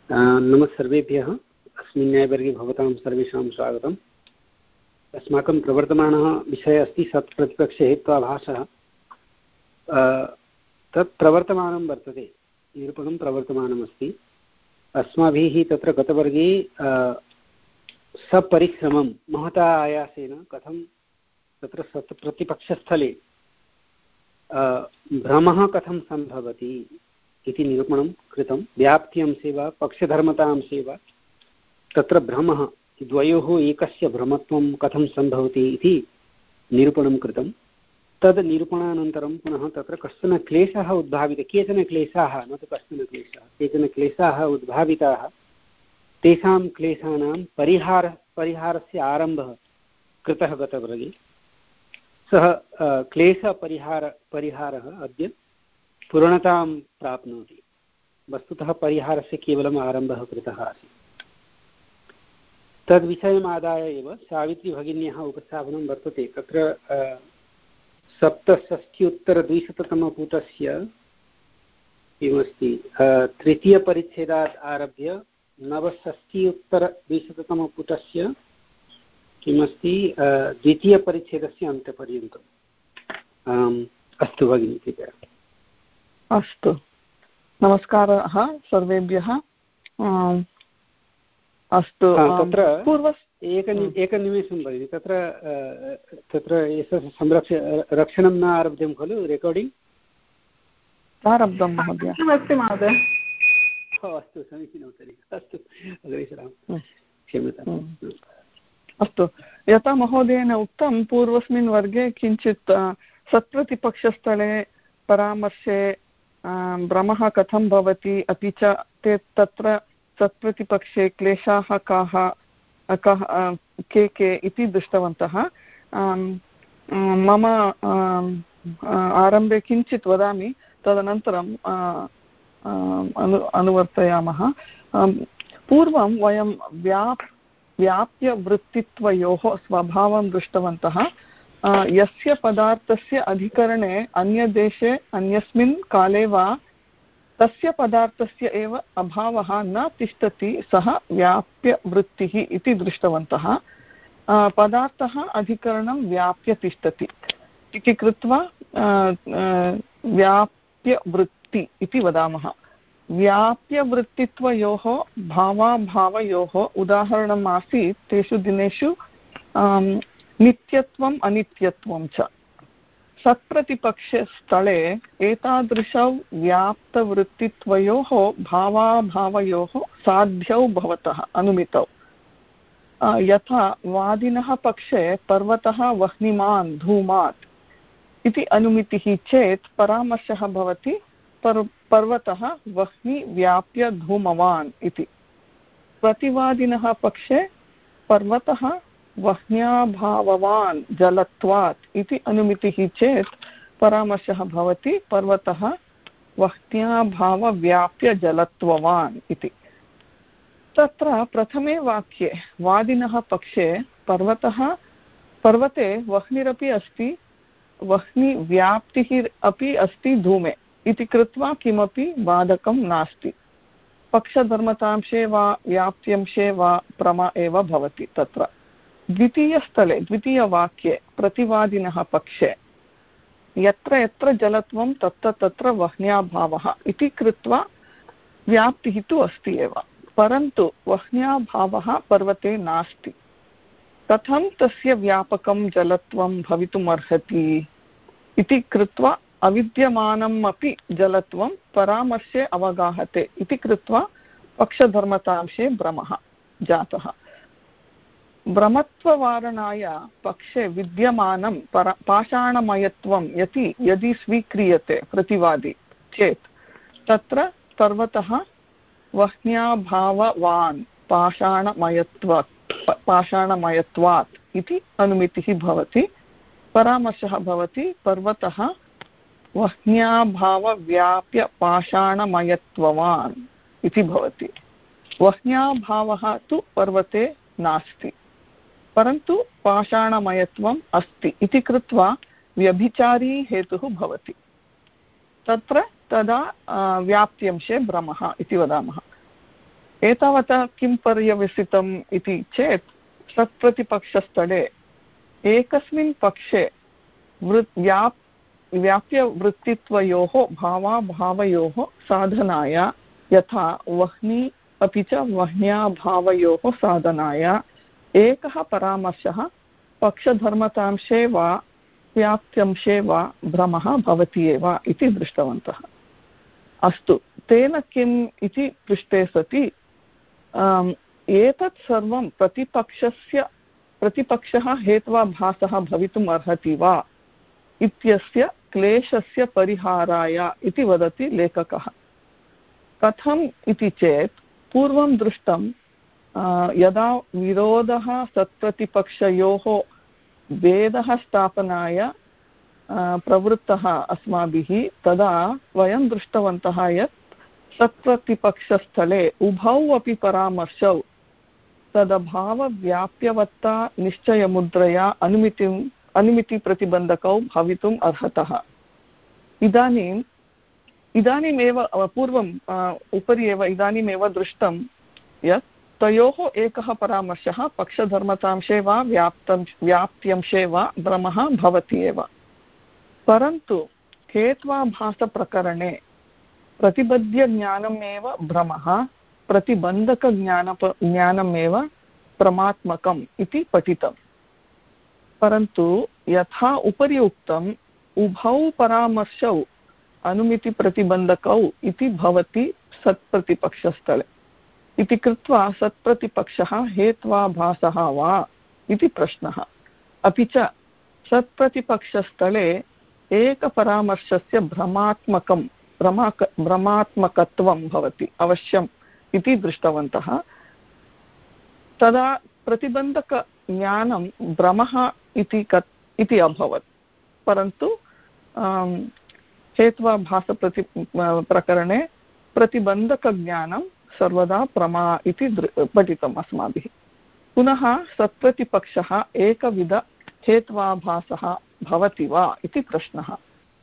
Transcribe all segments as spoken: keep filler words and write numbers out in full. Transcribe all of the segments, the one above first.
नमः सर्वेभ्यः। अस्मिन् न्यायवर्गे भवतां सर्वेषां स्वागतम्। अस्माकं प्रवर्तमानः विषयः अस्ति सत्प्रतिपक्षहेत्वाभासः। तत् प्रवर्तमानं वर्तते, निरूपणं प्रवर्तमानमस्ति। अस्माभिः तत्र गतवर्गे सपरिश्रमं महता आयासेन कथं तत्र सत्प्रतिपक्षस्थले भ्रमः कथं सम्भवति इति निरूपणं कृतं। व्याप्त्यंशे वा पक्षधर्मतांशे वा तत्र भ्रमः द्वयोः एकस्य भ्रमत्वं कथं सम्भवति इति निरूपणं कृतं। तद् निरूपणानन्तरं पुनः तत्र कश्चन क्लेशः उद्भावितः, केचन क्लेशाः, न तु कश्चन क्लेशः, केचन क्लेशाः उद्भाविताः। तेषां क्लेशानां परिहार परिहारस्य आरम्भः कृतः गतवर्गे। सः क्लेशपरिहार परिहारः अद्य पूर्णतां प्राप्नोति। वस्तुतः परिहारस्य केवलम् आरम्भः कृतः आसीत्। तद्विषयमादाय एव सावित्रीभगिन्याः उपस्थापनं वर्तते। तत्र सप्तषष्ट्युत्तरद्विशततमपुटस्य किमस्ति, तृतीयपरिच्छेदात् आरभ्य नवषष्ट्युत्तरद्विशततमपुटस्य किमस्ति, द्वितीयपरिच्छेदस्य अन्त्यपर्यन्तम्। अस्तु भगिनी, कृपया। अस्तु, नमस्कारः सर्वेभ्यः। अस्तु, तत्र पूर्व एक एकनिमेषं भगिनि, तत्र तत्र एतत् संरक्ष रक्षणं न आरब्धं खलु, रेकार्डिङ्ग् आरब्धं महोदय? अस्ति महोदय। अस्तु, समीचीनं तर्हि। अस्तु, अग्रे सरामः, क्षम्यताम्। अस्तु, यथा महोदयेन उक्तं पूर्वस्मिन् वर्गे किञ्चित् सत्प्रतिपक्षस्थले परामर्शे भ्रमः कथं भवति, अपि च ते तत्र सत्प्रतिपक्षे क्लेशाः काः कः के के इति दृष्टवन्तः। मम आरम्भे किञ्चित् वदामि, तदनन्तरं अनु अनुवर्तयामः। पूर्वं वयं व्याप् व्याप्यवृत्तित्वयोः स्वभावं दृष्टवन्तः। यस्य पदार्थस्य अधिकरणे अन्यदेशे अन्यस्मिन् काले वा तस्य पदार्थस्य एव अभावः न तिष्ठति, सः व्याप्यवृत्तिः इति दृष्टवन्तः। पदार्थः अधिकरणं व्याप्य तिष्ठति इति कृत्वा व्याप्यवृत्ति इति वदामः। व्याप्यवृत्तित्वयोः भावाभावयोः उदाहरणम् आसीत् तेषु दिनेषु नित्यत्वम् अनित्यत्वं च। सत्प्रतिपक्षस्थले एतादृशौ व्याप्तवृत्तित्वयोः भावाभावयोः साध्यौ भवतः अनुमितौ। यथा वादिनः पक्षे पर्वतः वह्निमान् धूमात् इति अनुमितिः चेत् परामर्शः भवति पर् पर्वतः वह्नि व्याप्य धूमवान् इति। प्रतिवादिनः पक्षे पर्वतः वह्न्याभाववान् जलत्वात् इति अनुमितिः चेत् परामर्शः भवति पर्वतः वह्न्याभावव्याप्य जलत्ववान् इति। तत्र प्रथमे वाक्ये वादिनः पक्षे पर्वतः पर्वते वह्निरपि अस्ति, वह्निव्याप्तिः अपि अस्ति धूमे इति कृत्वा किमपि बाधकं नास्ति। पक्षधर्मतांशे वा व्याप्त्यंशे वा प्रमा एव भवति। तत्र द्वितीयस्थले द्वितीयवाक्ये प्रतिवादिनः पक्षे यत्र यत्र जलत्वं तत्र तत्र वह्न्याभावः इति कृत्वा व्याप्तिः तु अस्ति एव, परन्तु वह्न्याभावः पर्वते नास्ति। कथं तस्य व्यापकं जलत्वं भवितुम् अर्हति इति कृत्वा अविद्यमानम् अपि जलत्वं परामर्शे अवगाहते इति कृत्वा पक्षधर्मतांशे भ्रमः जातः। भ्रमत्ववारणाय पक्षे विद्यमानं पर पाषाणमयत्वं यदि यदि स्वीक्रियते प्रतिवादी चेत् तत्र पर्वतः वह्न्याभाववान् पाषाणमयत्व पाषाणमयत्वात् इति अनुमितिः भवति। परामर्शः भवति पर्वतः वह्न्याभावव्याप्य पाषाणमयत्ववान् इति भवति। वह्न्याभावः तु पर्वते नास्ति, परन्तु पाषाणमयत्वम् अस्ति इति कृत्वा व्यभिचारी हेतुः भवति। तत्र तदा व्याप्त्यंशे भ्रमः इति वदामः। एतावता किं पर्यवसितम् इति चेत् सत्प्रतिपक्षस्थले एकस्मिन् पक्षे वृत् व्याप् व्याप्यवृत्तित्वयोः भावाभावयोः साधनाय यथा वह्नि अपि च वह्न्याभावयोः साधनाय एकः परामर्शः पक्षधर्मतांशे वा व्याप्त्यंशे वा भ्रमः भवति एव इति दृष्टवन्तः। अस्तु, तेन किम् इति पृष्टे सति एतत् सर्वं प्रतिपक्षस्य प्रतिपक्षः हेत्वाभासः भवितुम् अर्हति वा इत्यस्य क्लेशस्य परिहाराय इति वदति लेखकः। कथम् इति चेत् पूर्वं दृष्टं यदा विरोधः सत्प्रतिपक्षयोः भेदः स्थापनाय प्रवृत्तः अस्माभिः तदा वयं दृष्टवन्तः यत् सत्प्रतिपक्षस्थले उभौ अपि परामर्शौ तदभावव्याप्यवत्ता निश्चयमुद्रया अनुमितिम् अनुमितिप्रतिबन्धकौ भवितुम् अर्हतः। इदानीम् इदानीमेव पूर्वम् उपरि एव इदानीमेव दृष्टं यत् तयोः एकः परामर्शः पक्षधर्मतांशे वा व्याप्तं व्याप्त्यंशे वा भ्रमः भवति एव, परन्तु हेत्वाभासप्रकरणे प्रतिबध्यज्ञानमेव भ्रमः, प्रतिबन्धकज्ञानप ज्ञानमेव प्रमात्मकम् इति पठितम्। परन्तु यथा उपरि उक्तम् उभौ परामर्शौ अनुमितिप्रतिबन्धकौ इति भवति सत्प्रतिपक्षस्थले इति कृत्वा सत्प्रतिपक्षः हेत्वाभासः वा इति प्रश्नः। अपि च सत्प्रतिपक्षस्थले एकपरामर्शस्य भ्रमात्मकं भ्रमाक भ्रमात्मकत्वं भवति अवश्यम् इति दृष्टवन्तः। तदा प्रतिबन्धकज्ञानं भ्रमः इति कत् इति अभवत्, परन्तु हेत्वाभासप्रति प्रकरणे प्रतिबन्धकज्ञानं सर्वदा प्रमा इति पठितम् अस्माभिः। पुनः सत्प्रतिपक्षः एकविध हेत्वाभासः भवति वा इति प्रश्नः।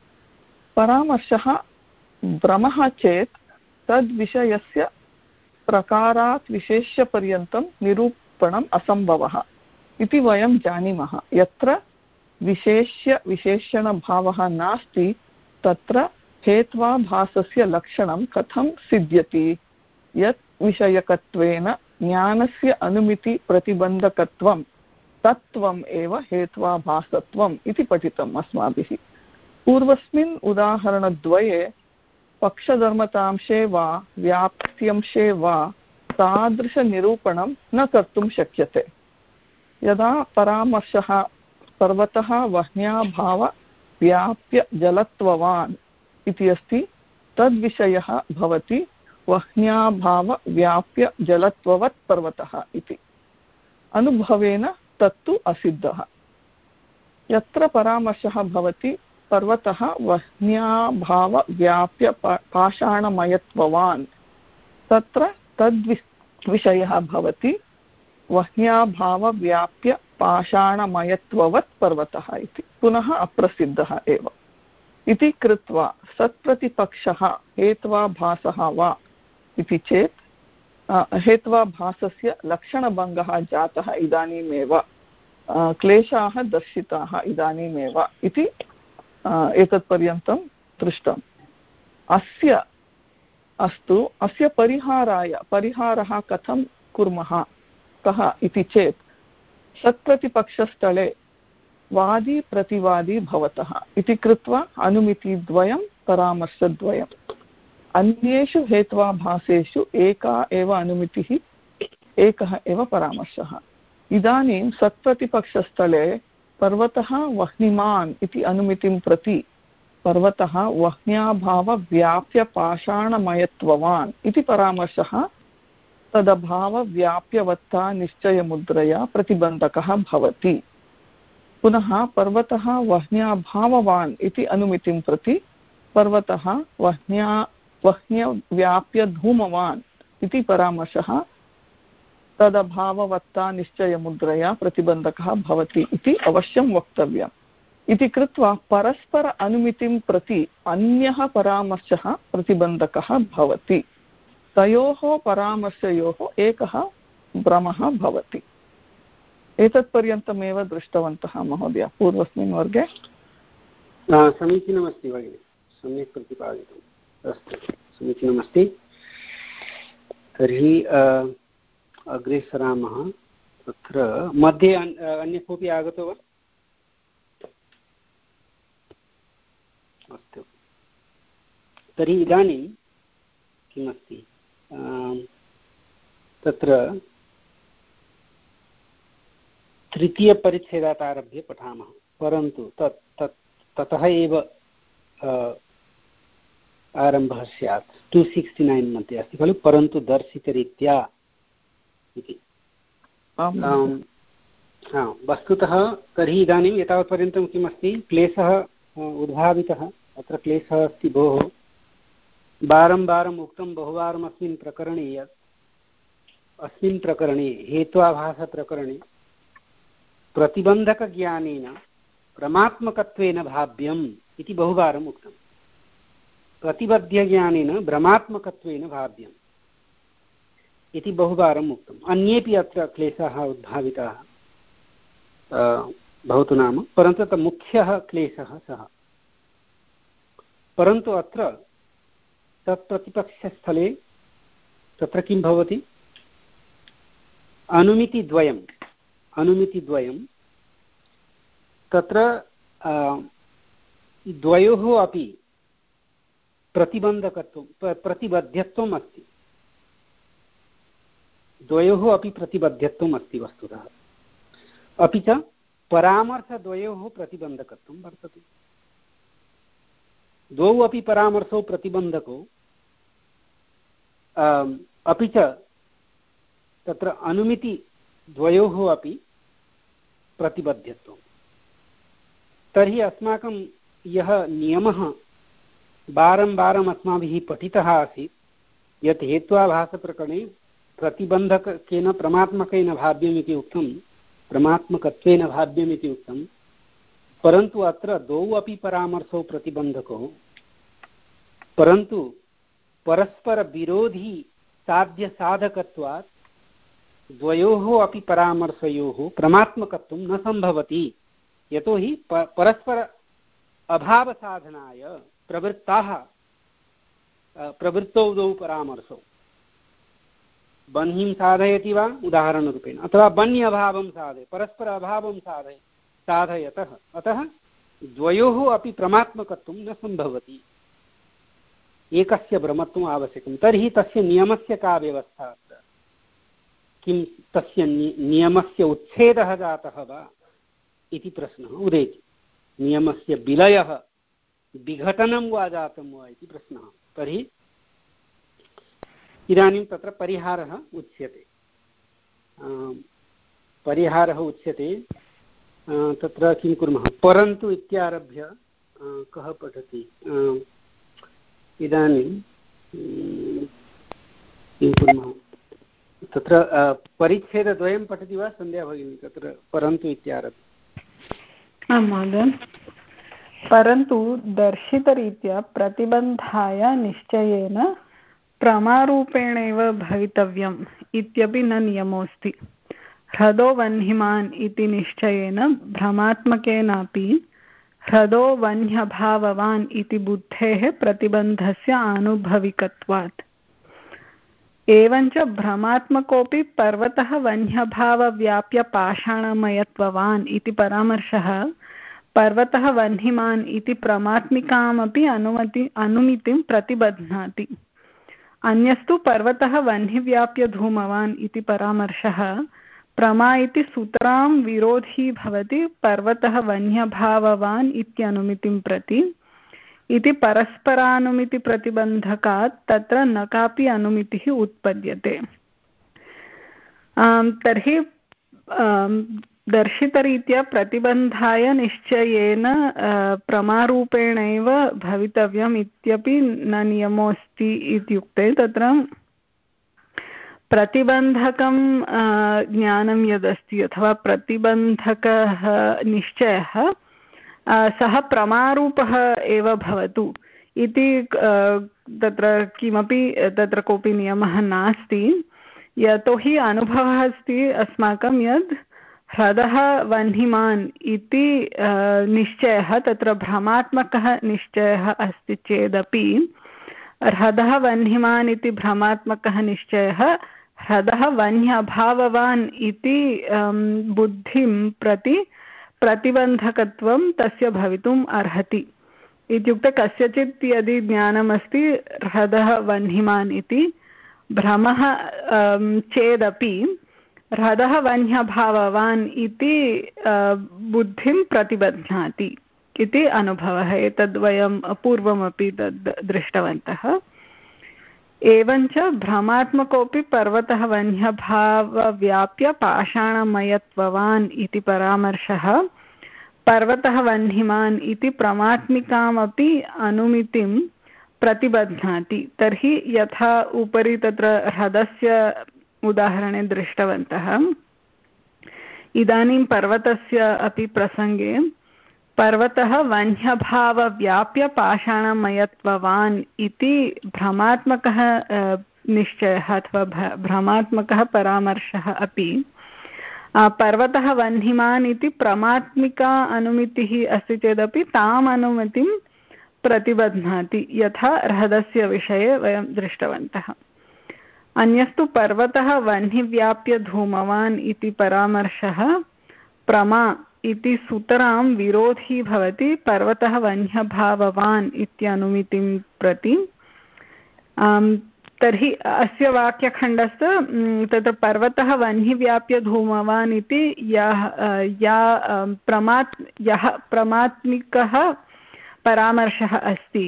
परामर्शः भ्रमः चेत् तद्विषयस्य प्रकारात् विशेष्यपर्यन्तं निरूपणम् असम्भवः इति वयं जानीमः। यत्र विशेष्य विशेषणभावः नास्ति तत्र हेत्वाभासस्य लक्षणं कथं सिद्ध्यति? यत् विषयकत्वेन ज्ञानस्य अनुमितिप्रतिबन्धकत्वं तत्त्वम् एव हेत्वाभासत्वम् इति पठितम् अस्माभिः। पूर्वस्मिन् उदाहरणद्वये पक्षधर्मतांशे वा व्याप्त्यंशे वा तादृशनिरूपणं न कर्तुं शक्यते। यदा परामर्शः पर्वतः वह्न्याभाव व्याप्य जलत्ववान् इति अस्ति, तद्विषयः भवति वह्न्याभाव व्याप्य जलत्ववत् पर्वतः इति। अनुभवेन तत्तु असिद्धः। यत्र परामर्शः भवति पर्वतः वह्न्याभाव व्याप्य पाषाणमयत्ववान्, तत्र तद्वि विषयः भवति वह्न्याभाव व्याप्य पाषाणमयत्ववत् पर्वतः इति। पुनः अप्रसिद्धः एव इति कृत्वा सत्प्रतिपक्षः हेत्वाभासः वा इति चेत् हेत्वाभासस्य लक्षणभङ्गः जातः इदानीमेव, क्लेशाः दर्शिताः इदानीमेव इति एतत्पर्यन्तं दृष्टम्। अस्य अस्तु अस्य परिहाराय परिहारः कथं कुर्मः कः इति चेत् सत्प्रतिपक्षस्थले वादी प्रतिवादी भवतः इति कृत्वा अनुमितिद्वयं परामर्शद्वयम्। अन्येषु हेत्वाभासेषु एका एव अनुमितिः, एकः एव परामर्शः। इदानीं सत्प्रतिपक्षस्थले पर्वतः वह्निमान् इति अनुमितिं प्रति पर्वतः वह्न्याभाव व्याप्य पाषाणमयत्ववान् इति परामर्शः तदभाव व्याप्यवत्ता निश्चयमुद्रया प्रतिबन्धकः भवति। पुनः पर्वतः वह्न्याभाववान् इति अनुमितिं प्रति पर्वतः वह्न्या वह्न्यव्याप्य धूमवान् इति परामर्शः तदभाववत्ता निश्चयमुद्रया प्रतिबन्धकः भवति इति अवश्यं वक्तव्यम्। इति कृत्वा परस्पर अनुमितिं प्रति अन्यः परामर्शः प्रतिबन्धकः भवति। तयोः परामर्शयोः एकः भ्रमः भवति। एतत्पर्यन्तमेव दृष्टवन्तः महोदय पूर्वस्मिन् वर्गे। समीचीनमस्ति भगिनि, सम्यक् प्रतिपादितम्। अस्तु, समीचीनमस्ति। तर्हि अग्रे सरामः। तत्र मध्ये अन्य कोऽपि आगतो वा? अस्तु, तर्हि इदानीं किमस्ति तत्र तृतीयपरिच्छेदात् आरभ्य पठामः, परन्तु तत् तत् ततः एव आरम्भः स्यात्। टु सिक्स्टि नैन् मध्ये अस्ति खलु, परन्तु दर्शितरीत्या इति। वस्तुतः तर्हि इदानीं एतावत्पर्यन्तं किमस्ति, क्लेशः उद्भावितः। अत्र क्लेशः अस्ति भोः, वारं वारम् उक्तं बहुवारम् अस्मिन् प्रकरणे यत् अस्मिन् प्रकरणे हेत्वाभासप्रकरणे प्रतिबन्धकज्ञानेन भ्रमात्मकत्वेन भाव्यम् इति बहुवारम् उक्तम्। प्रतिबध्यज्ञानेन भ्रमात्मकत्वेन भाव्यम् इति बहुवारम् उक्तम्। अन्येपि अत्र क्लेशाः उद्भाविताः भवतु नाम, परन्तु तत्र मुख्यः क्लेशः सः। परन्तु अत्र तत्प्रतिपक्षस्थले तत्र किं भवति, अनुमितिद्वयम् अनुमितिद्वयं तत्र द्वयोः अपि प्रतिबन्धकत्वं प्रतिबद्धत्वम् अस्ति, द्वयोः अपि प्रतिबद्धत्वम् अस्ति वस्तुतः। अपि च परामर्शद्वयोः प्रतिबन्धकत्वं वर्तते। द्वौ अपि परामर्शौ प्रतिबन्धकौ, अपि च तत्र अनुमितिद्वयोः अपि प्रतिबद्धत्वं। तर्हि अस्माकं यः नियमः वारं वारम् अस्माभिः पठितः आसीत्, यत् हेत्वाभासप्रकरणे प्रतिबन्धकेन प्रमात्मकेन भाव्यम् इति उक्तं, प्रमात्मकत्वेन भाव्यम् इति उक्तं, परन्तु अत्र द्वौ अपि परामर्शौ प्रतिबन्धकौ, परन्तु परस्परविरोधी साध्यसाधकत्वात् द्वयोः अपि परामर्शयोः प्रमात्मकत्वं न सम्भवति। यतोहि परस्पर अभावसाधनाय प्रवृत्ताः प्रवृत्तौ द्वौ परामर्शौ। बह्निं साधयति वा उदाहरणरूपेण, अथवा बह्नि अभावं साधय, परस्पर अभावं साधय साधयतः, अतः द्वयोः अपि प्रमात्मकत्वं न सम्भवति, एकस्य भ्रमत्वम् आवश्यकं। तर्हि तस्य नियमस्य का व्यवस्था अत्र? किं तस्य नियमस्य उच्छेदः जातः वा इति प्रश्नः उदेति। नियमस्य विलयः विघटनं वा जातं वा इति प्रश्नः। तर्हि इदानीं तत्र परिहारः उच्यते। परिहारः उच्यते तत्र किं कुर्मः, परन्तु इत्यारभ्य कः पठति? इदानीं किं कुर्मः, तत्र परिच्छेदद्वयं पठति वा सन्ध्या भगिनी? तत्र परन्तु इत्यारभ्य। आं महोदय। परन्तु दर्शितरीत्या प्रतिबन्धाय निश्चयेन प्रमारूपेणैव भवितव्यम् इत्यपि न नियमोऽस्ति। ह्रदो वह्निमान् इति निश्चयेन भ्रमात्मकेनापि ह्रदो वह्न्यभाववान् इति बुद्धेः प्रतिबन्धस्य आनुभविकत्वात्। एवञ्च भ्रमात्मकोऽपि पर्वतः वह्न्यभावव्याप्य पाषाणमयत्ववान् इति परामर्शः पर्वतः वह्निमान् इति प्रमात्मिकामपि अनुमति अनुमितिं प्रतिबध्नाति। अन्यस्तु पर्वतः वह्निव्याप्य धूमवान् इति परामर्शः प्रमा इति सूत्रां विरोधी भवति पर्वतः वह्न्यभाववान् इत्यनुमितिं प्रति इति परस्परानुमितिप्रतिबन्धकात् तत्र न कापि अनुमितिः उत्पद्यते। तर्हि दर्शितरीत्या प्रतिबन्धाय निश्चयेन प्रमारूपेणैव भवितव्यम् इत्यपि न नियमोऽस्ति इत्युक्ते तत्र प्रतिबन्धकं ज्ञानं यदस्ति अथवा प्रतिबन्धकः निश्चयः सः प्रमारूपः एव भवतु इति तत्र किमपि तत्र कोऽपि नियमः नास्ति, यतोहि अनुभवः अस्ति अस्माकं यद् ह्रदः वह्निमान् इति निश्चयः तत्र भ्रमात्मकः निश्चयः अस्ति चेदपि ह्रदः वह्निमान् इति भ्रमात्मकः निश्चयः ह्रदः वह्न्यभाववान् इति बुद्धिं प्रति प्रतिबन्धकत्वं तस्य भवितुम् अर्हति। इत्युक्ते कस्यचित् यदि ज्ञानमस्ति ह्रदः वह्निमान् इति भ्रमः चेदपि ह्रदः वह्न्यभाववान् इति बुद्धिं प्रतिबध्नाति इति अनुभवः। एतद् वयं पूर्वमपि तद् दृष्टवन्तः। एवञ्च भ्रमात्मकोऽपि पर्वतः वह्न्यभावव्याप्य पाषाणमयत्ववान् इति परामर्शः पर्वतः वह्निमान् इति प्रमात्मिकामपि अनुमितिं प्रतिबध्नाति। तर्हि यथा उपरि तत्र ह्रदस्य उदाहरणे दृष्टवन्तः, इदानीं पर्वतस्य अपि प्रसङ्गे पर्वतः वह्न्यभावव्याप्य पाषाणमयत्ववान् इति भ्रमात्मकः निश्चयः अथवा भ्रमात्मकः परामर्शः अपि पर्वतः वह्निमान् इति प्रमात्मिका अनुमितिः अस्ति चेदपि ताम् अनुमतिं प्रतिबध्नाति, यथा ह्रदस्य विषये वयं दृष्टवन्तः। अन्यस्तु पर्वतः वह्निव्याप्य धूमवान् इति परामर्शः प्रमा इति सुतरां विरोधी भवति पर्वतः वह्न्यभाववान् इत्यनुमितिं प्रति। तर्हि अस्य वाक्यखण्डस्य तत्र पर्वतः वह्निव्याप्य धूमवान् इति यः या प्रमात् यः प्रमात्मिकः परामर्शः अस्ति,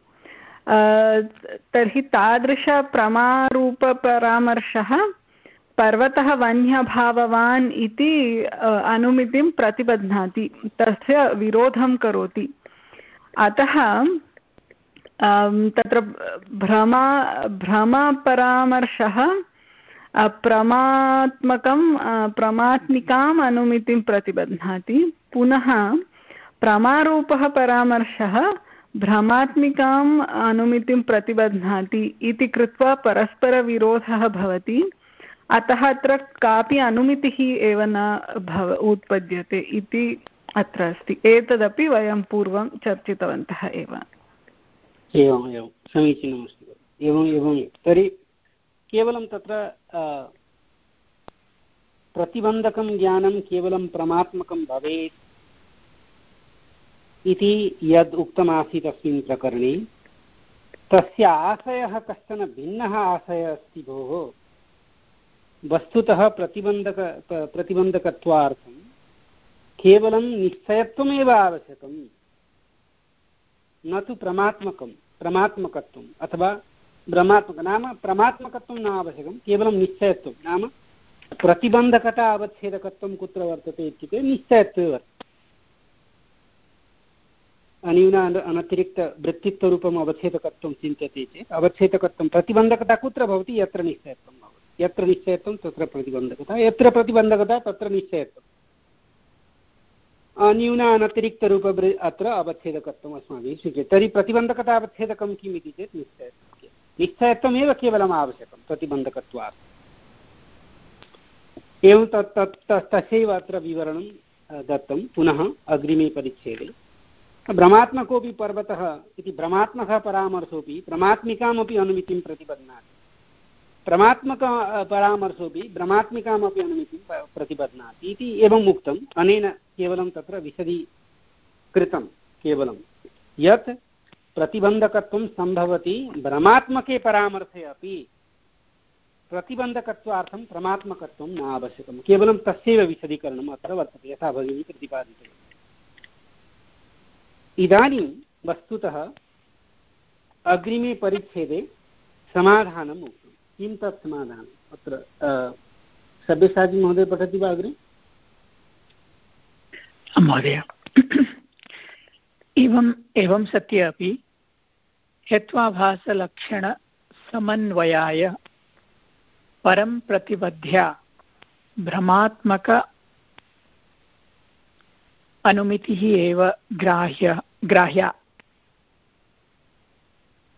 तर्हि तादृशप्रमारूपपरामर्शः पर्वतः वह्न्यभाववान् इति अनुमितिं प्रतिबध्नाति, तस्य विरोधं करोति। अतः तत्र भ्रमा भ्रमपरामर्शः प्रमात्मकं प्रमात्मिकाम् अनुमितिं प्रतिबध्नाति, पुनः प्रमारूपः परामर्शः भ्रमात्मिकाम् अनुमितिं प्रतिबध्नाति इति कृत्वा परस्परविरोधः भवति। अतः अत्र कापि अनुमितिः एव न भव उत्पद्यते इति अत्र अस्ति। एतदपि वयं पूर्वं चर्चितवन्तः एव। एवम् एवं समीचीनमस्ति। एवम् एवं तर्हि केवलं तत्र प्रतिबन्धकं ज्ञानं केवलं प्रमात्मकं भवेत् इति यद् उक्तमासीत् अस्मिन् प्रकरणे, तस्य आशयः कश्चन भिन्नः आशयः अस्ति भोः। वस्तुतः प्रतिबन्धक प्रतिबन्धकत्वार्थं केवलं निश्चयत्वमेव आवश्यकं, न तु प्रमात्मकं प्रमात्मकत्वम् अथवा भ्रमात्मक नाम प्रमात्मकत्वं न आवश्यकं, केवलं निश्चयत्वं नाम प्रतिबन्धकता अवच्छेदकत्वं कुत्र वर्तते इत्युक्ते निश्चयत्वे वर्तते। अन्यून अनतिरिक्तवृत्तित्वरूपम् अवच्छेदकत्वं चिन्त्यते चेत् अवच्छेदकत्वं प्रतिबन्धकता कुत्र भवति? यत्र निश्चयत्वं भवति। यत्र निश्चयत्वं तत्र प्रतिबन्धकता, यत्र प्रतिबन्धकता तत्र निश्चयत्वम्। अन्यून अनतिरिक्तरूप अत्र अवच्छेदकत्वम् अस्माभिः स्वीक्रियते। तर्हि प्रतिबन्धकता अवच्छेदकं किम् इति चेत् निश्चयत्वं। निश्चयत्वमेव केवलम् आवश्यकं प्रतिबन्धकत्वात्। एवं तत् तत् तस्यैव अत्र विवरणं दत्तं पुनः अग्रिमे परिच्छेदे। भ्रमात्मकोऽपि पर्वतः इति भ्रमात्मकः परामर्शोऽपि प्रमात्मिकामपि अनुमितिं प्रतिबध्नाति, प्रमात्मक परामर्शोऽपि भ्रमात्मिकामपि अनुमितिं प्रतिबध्नाति इति एवम् उक्तम्। अनेन केवलं तत्र विशदीकृतं केवलं यत् प्रतिबन्धकत्वं सम्भवति भ्रमात्मके परामर्शे अपि, प्रतिबन्धकत्वार्थं प्रमात्मकत्वं न आवश्यकं, केवलं तस्यैव विशदीकरणम् अत्र वर्तते यथा भगिनी प्रतिपादितवती। इदानीं वस्तुतः अग्रिमे परिच्छेदे समाधानम् उक्तं। किं तत् समाधानम्? अत्र सब्यसाची महोदय पठति वा अग्रे? महोदय, एवम् एवं सत्ये अपि हेत्वाभासलक्षणसमन्वयाय परं प्रतिबध्या भ्रमात्मक अनुमितिः एव ग्राह्य ग्राह्या।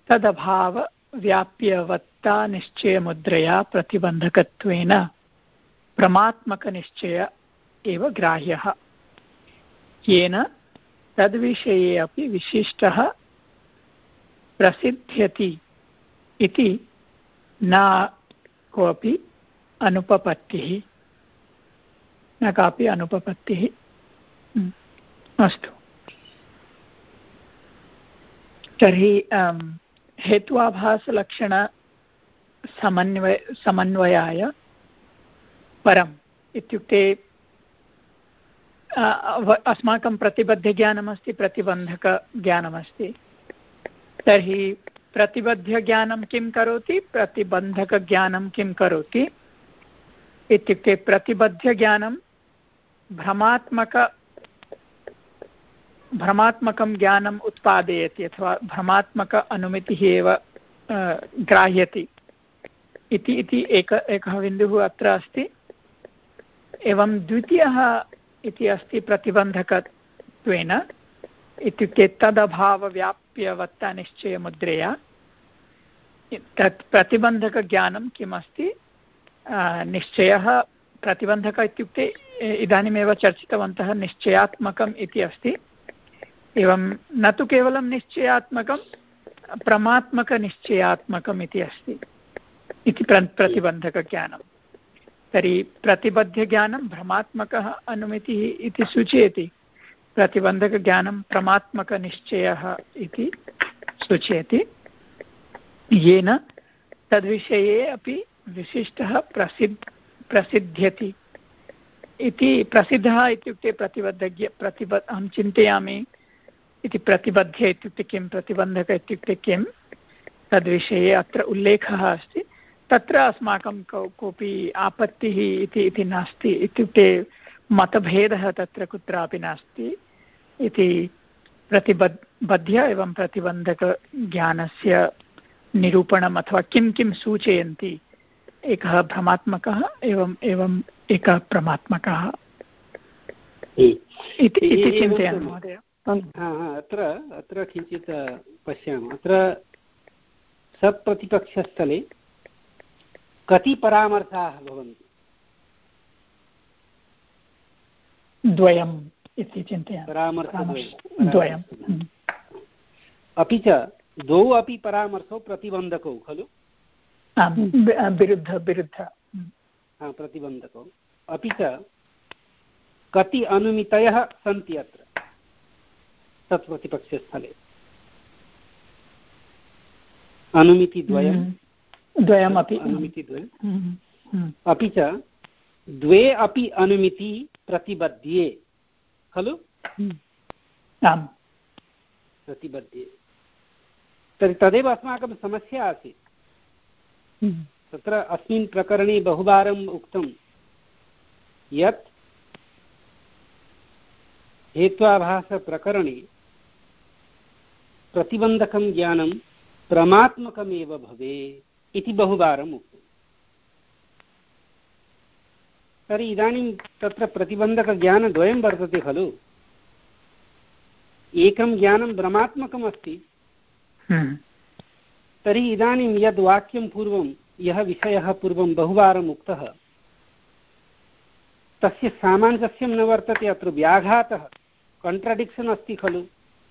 तदभावव्याप्यवत्ता निश्चयमुद्रया प्रतिबन्धकत्वेन प्रमात्मकनिश्चय एव ग्राह्यः येन तद्विषये अपि विशिष्टः प्रसिद्ध्यति इति न कोऽपि अनुपपत्तिः न कापि अनुपपत्तिः। अस्तु, तर्हि हेत्वाभासलक्षणसमन्वय समन्वयाय परम् इत्युक्ते अस्माकं प्रतिबद्धज्ञानमस्ति, प्रतिबन्धकज्ञानमस्ति। तर्हि प्रतिबद्धज्ञानं किं करोति, प्रतिबन्धकज्ञानं किं करोति इत्युक्ते प्रतिबद्धज्ञानं भ्रमात्मक भ्रमात्मकं ज्ञानम् उत्पादयति अथवा भ्रमात्मक अनुमितिः एव ग्राह्यति इति इति एक एकः बिन्दुः अत्र अस्ति। एवं द्वितीयः इति अस्ति प्रतिबन्धकत्वेन इत्युक्ते तदभावव्याप्यवत्तानिश्चयमुद्रया। तत् प्रतिबन्धकज्ञानं किमस्ति, निश्चयः प्रतिबन्धक इत्युक्ते इदानीमेव चर्चितवन्तः निश्चयात्मकम् इति अस्ति। एवं न तु केवलं निश्चयात्मकं, प्रमात्मकनिश्चयात्मकम् इति अस्ति इति प्र प्रतिबन्धकज्ञानं। तर्हि प्रतिबद्धज्ञानं भ्रमात्मकः अनुमितिः इति सूचयति, प्रतिबन्धकज्ञानं प्रमात्मकनिश्चयः इति सूचयति, येन तद्विषये अपि विशिष्टः प्रसिद्ध प्रसिद्ध्यति इति। प्रसिद्धः इत्युक्ते प्रतिबद्धज्ञ प्रतिबद्ध अहं चिन्तयामि इति, प्रतिबद्ध्य इत्युक्ते किं, प्रतिबन्धक इत्युक्ते किं, तद्विषये अत्र उल्लेखः अस्ति। तत्र अस्माकं को कोऽपि आपत्तिः इति इति नास्ति, इत्युक्ते मतभेदः तत्र कुत्रापि नास्ति इति। प्रतिबद्ध्य एवं प्रतिबन्धकज्ञानस्य निरूपणम् अथवा किं किं सूचयन्ति, एकः भ्रमात्मकः एवं एवं एकः प्रमात्मकः इति चिन्तयामि महोदय। अत्र अत्र किञ्चित् पश्यामः। अत्र सत्प्रतिपक्षस्थले कति परामर्थाः भवन्ति? द्वयम् इति चिन्तयामि। परामर्थद्वयम्। अपि च द्वौ अपि परामर्थौ प्रतिबन्धकौ खलु? विरुद्ध विरुद्ध प्रतिबन्धकौ। अपि च कति अनुमितयः सन्ति अत्र तत्प्रतिपक्षस्थले? अनुमितिद्वयं द्वयमपि अनुमितिद्वयम्। अपि च द्वे अपि अनुमिति प्रतिबध्ये खलु? आम्, प्रतिबध्ये। तर्हि तदेव अस्माकं समस्या आसीत्। तत्र अस्मिन् प्रकरणे बहुवारम् उक्तं यत् हेत्वाभासप्रकरणे प्रतिबन्धकं ज्ञानं प्रमात्मकमेव भवेत् इति बहुवारम् उक्तम्। तर्हि इदानीं तत्र प्रतिबन्धकज्ञानद्वयं वर्तते खलु? एकं ज्ञानं भ्रमात्मकम् अस्ति। तर्हि इदानीं यद् वाक्यं पूर्वं, यः विषयः पूर्वं बहुवारम् उक्तः, तस्य सामञ्जस्यं न वर्तते। अत्र व्याघातः, कण्ट्रडिक्षन् अस्ति खलु?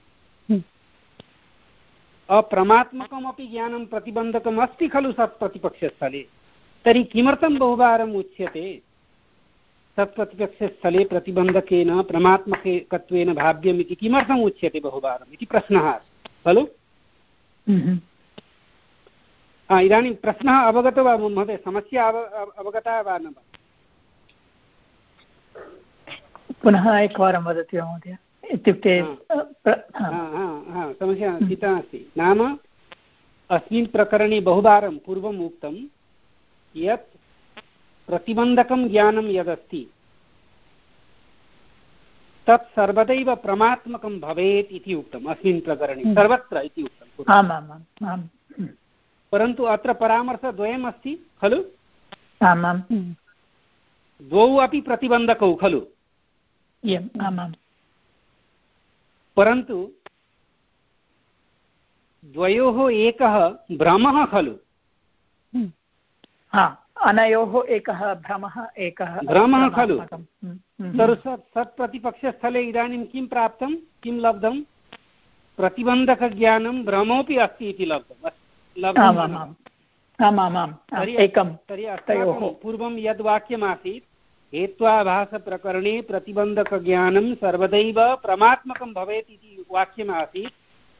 अप्रमात्मकमपि ज्ञानं प्रतिबन्धकम् अस्ति खलु सत्प्रतिपक्षस्थले। तर्हि किमर्थं बहुवारम् उच्यते सत्प्रतिपक्षस्थले प्रतिबन्धकेन प्रमात्मकत्वेन भाव्यम् इति किमर्थम् उच्यते बहुवारम् इति प्रश्नः अस्ति खलु? इदानीं प्रश्नः अवगतो वा महोदय? समस्या अव अवगता वा न वा? पुनः एकवारं वदति वा महोदय? इत्युक्ते समस्या चिता अस्ति। नाम अस्मिन् प्रकरणे बहुवारं पूर्वम् उक्तं यत् प्रतिबन्धकं ज्ञानं यदस्ति तत् सर्वदैव प्रमात्मकं भवेत् इति उक्तम् अस्मिन् प्रकरणे, सर्वत्र इति उक्तम्। परन्तु अत्र परामर्शद्वयम् अस्ति खलु? आमां। द्वौ अपि प्रतिबन्धकौ खलु? आमां। परन्तु द्वयोः एकः भ्रमः खलु। अनयोः एकः भ्रमः एकः भ्रमः खलु। सत् प्रतिपक्षस्थले इदानीं किं प्राप्तं, किं लब्धं? प्रतिबन्धकज्ञानं भ्रमोऽपि अस्ति इति लब्धम्। तर्हि अस्माकं पूर्वं यद् वाक्यमासीत्, हेत्वाभासप्रकरणे प्रतिबन्धकज्ञानं सर्वदैव प्रमात्मकं भवेत् इति वाक्यमासीत्,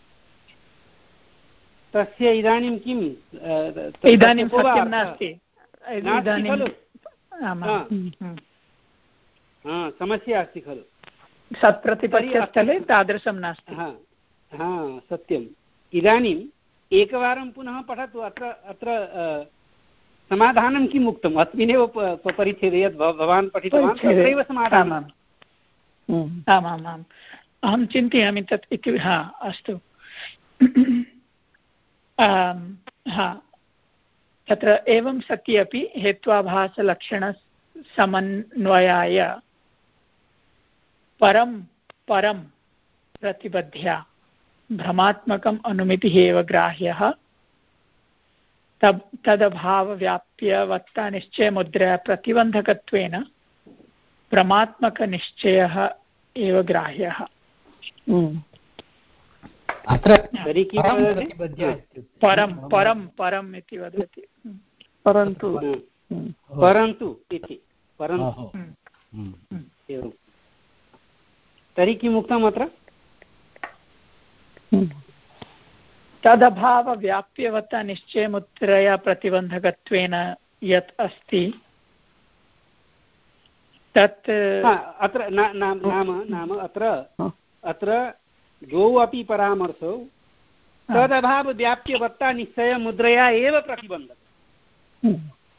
तस्य इदानीं किम्? इदानीं सत्यं नास्ति खलु। समस्या अस्ति खलु। सत्प्रतिपक्षस्थले तादृशं नास्ति। हा सत्यम्। इदानीम् एकवारं पुनः पठतु। अत्र अत्र समाधानं किम् उक्तम्? अस्मिन्नेव परिच्छेदे यद् भवान् पठितवान् तत्रैव समाधानम्। आमामाम् अहं चिन्तयामि तत् इति। हा अस्तु। हा तत्र एवं सति अपि हेत्वाभासलक्षणसमन्वयाय परं परं प्रतिबध्या भ्रमात्मकम् अनुमितिः एव ग्राह्यः तद् तदभावव्याप्यवत्तानिश्चयमुद्रया प्रतिबन्धकत्वेन भ्रमात्मकनिश्चयः एव ग्राह्यः। परं परं परम् इति वदति। परन्तु परन्तु इति परन्तु तर्हि किम् उक्तम् अत्र? तदभावव्याप्यवता निश्चयमुत्तरया प्रतिबन्धकत्वेन यत् अस्ति तत् अत्र नाम नाम अत्र अत्र द्वौ अपि परामर्शौ तदभावव्याप्यवत्ता निश्चयमुद्रया एव प्रतिबन्धकम्।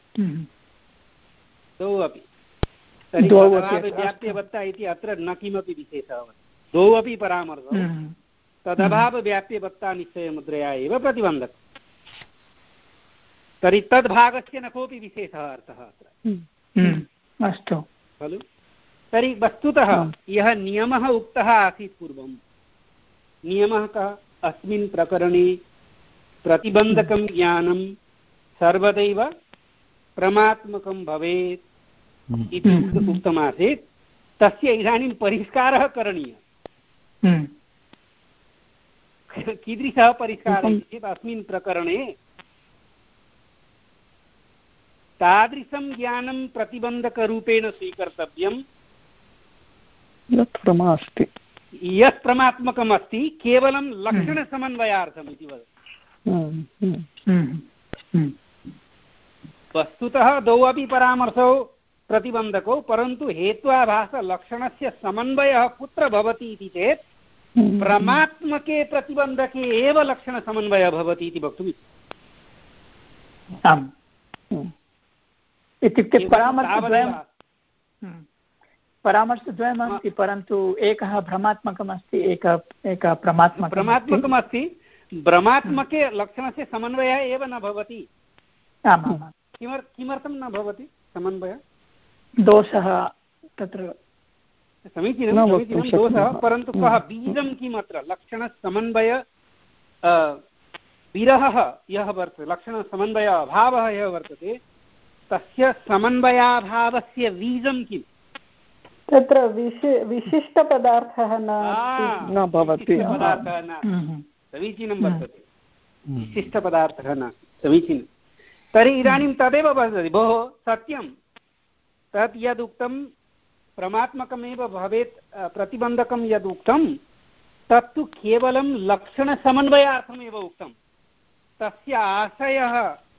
द्वौ अपि। तर्हि तदभावव्याप्यवत्ता इति अत्र न किमपि विशेषः। द्वौ अपि परामर्शौ तदभावव्याप्यवत्ता निश्चयमुद्रया एव प्रतिबन्धकम्। तर्हि तद्भागस्य न कोऽपि विशेषः अर्थः अत्र। अस्तु खलु। तर्हि वस्तुतः यः नियमः उक्तः आसीत् पूर्वं, नियमः कः? अस्मिन् प्रकरणे प्रतिबन्धकं ज्ञानं सर्वदैव प्रमात्मकं भवेत् इति उक्तमासीत्। तस्य इदानीं परिष्कारः करणीयः। कीदृशः परिष्कारः इति चेत् अस्मिन् प्रकरणे तादृशं ज्ञानं प्रतिबन्धकरूपेण स्वीकर्तव्यं यत् प्रमा अस्ति, यत् प्रमात्मकम् अस्ति, केवलं लक्षणसमन्वयार्थम् इति वदति। वस्तुतः द्वौ अपि परामर्शौ प्रतिबन्धकौ, परन्तु हेत्वाभासलक्षणस्य समन्वयः कुत्र भवति इति चेत् प्रमात्मके प्रतिबन्धके एव लक्षणसमन्वयः भवति इति वक्तुम् इत्युक्ते परामर्शद्वयं परामर्शद्वयमस्ति, परन्तु एकः भ्रमात्मकम् अस्ति, एकः एकः प्रमात्मकः प्रमात्मकम् अस्ति। भ्रमात्मके लक्षणस्य समन्वयः एव न भवति। किमर् किमर्थं न भवति समन्वयः? दोषः तत्र समीचीनं समीचीनं दोषः, परन्तु कः बीजं किम् अत्र? लक्षणसमन्वय विरहः यः वर्तते, लक्षणसमन्वय अभावः यः वर्तते, तस्य समन्वयाभावस्य बीजं किम्? तत्र विशिष्टपदार्थः न भवति। समीचीनं वर्तते, विशिष्टपदार्थः न समीचीनं। तर्हि इदानीं तदेव वदति, भोः सत्यं तत् यदुक्तं प्रमात्मकमेव भवेत्, प्रतिबन्धकं यदुक्तं तत्तु केवलं लक्षणसमन्वयार्थमेव उक्तं। तस्य आशयः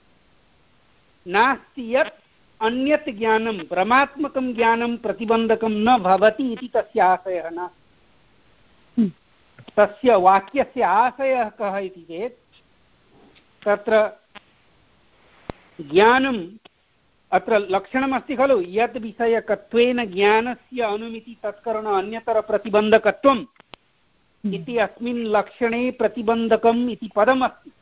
नास्ति यत् अन्यत् ज्ञानं भ्रमात्मकं ज्ञानं प्रतिबन्धकं न भवति इति तस्य आशयः नास्ति। तस्य वाक्यस्य आशयः कः इति चेत् तत्र ज्ञानम् अत्र लक्षणमस्ति खलु, यद् विषयकत्वेन ज्ञानस्य अनुमिति तत्करण अन्यतरप्रतिबन्धकत्वम् इति अस्मिन् लक्षणे प्रतिबन्धकम् इति पदमस्ति।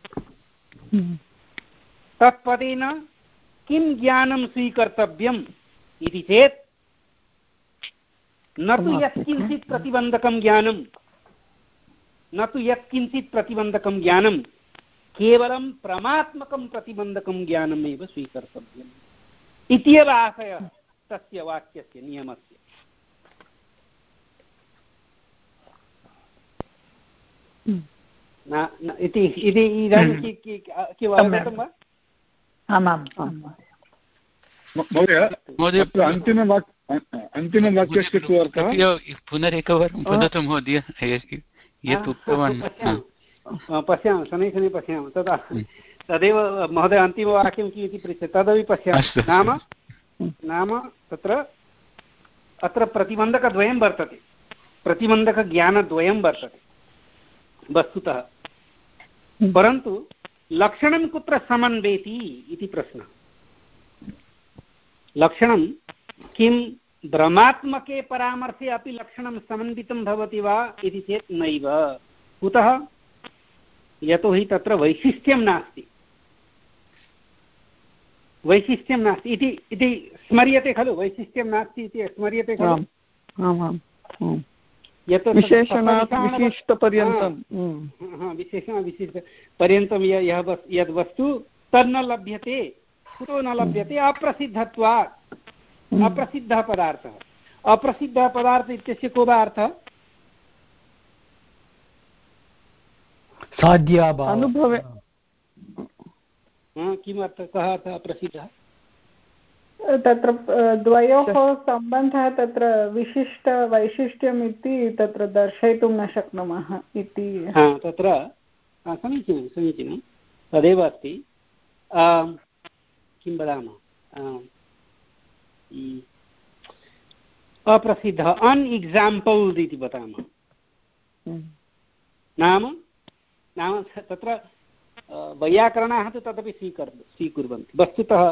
तत्पदेन किं ज्ञानं स्वीकर्तव्यम् इति चेत् न तु यत्किञ्चित् प्रतिबन्धकं ज्ञानं न तु यत्किञ्चित् प्रतिबन्धकं ज्ञानं केवलं प्रमात्मकं प्रतिबन्धकं ज्ञानमेव स्वीकर्तव्यम् इत्येव आशयः तस्य वाक्यस्य नियमस्य। इति इदानीं किम् अवगतं वा? आमाम् महोदय, अन्तिमवाक्य अन्तिमवाक्यस्य को अर्थः पुनरेकवारं वदतु महोदय यत् उक्तवान्। पश्यामः, शनैः शनैः पश्यामः। तदा तदेव महोदय अन्तिमवाक्यं किम् इति पृच्छति, तदपि पश्यामः। नाम नाम तत्र अत्र प्रतिबन्धकद्वयं वर्तते, प्रतिबन्धकज्ञानद्वयं वर्तते वस्तुतः, परन्तु लक्षणं कुत्र समन्वेति इति प्रश्नः। लक्षणं किं भ्रमात्मके परामर्शे अपि लक्षणं समन्वितं भवति वा इति चेत् नैव। कुतः? यतोहि तत्र वैशिष्ट्यं नास्ति, वैशिष्ट्यं नास्ति इति इति स्मर्यते खलु। वैशिष्ट्यं नास्ति इति स्मर्यते खलु। यत् विशेषणविशिष्टपर्यन्तं विशेषणविशिष्टपर्यन्तं यद् वस्तु तन्न लभ्यते, कुतो न लभ्यते? अप्रसिद्धत्वात्। अप्रसिद्धः पदार्थः, अप्रसिद्धः पदार्थ इत्यस्य को वा अर्थः? अनुभवे किम् अर्थः? कः अर्थः अप्रसिद्धः? तत्र द्वयोः सम्बन्धः तत्र विशिष्टवैशिष्ट्यम् इति तत्र दर्शयितुं न शक्नुमः इति। तत्र समीचीनं समीचीनं तदेव अस्ति। किं वदामः, अप्रसिद्धः, अनएक्साम्पल्ड इति वदामः। नाम नाम तत्र वैयाकरणाः तु तदपि स्वीकुर् स्वीकुर्वन्ति। वस्तुतः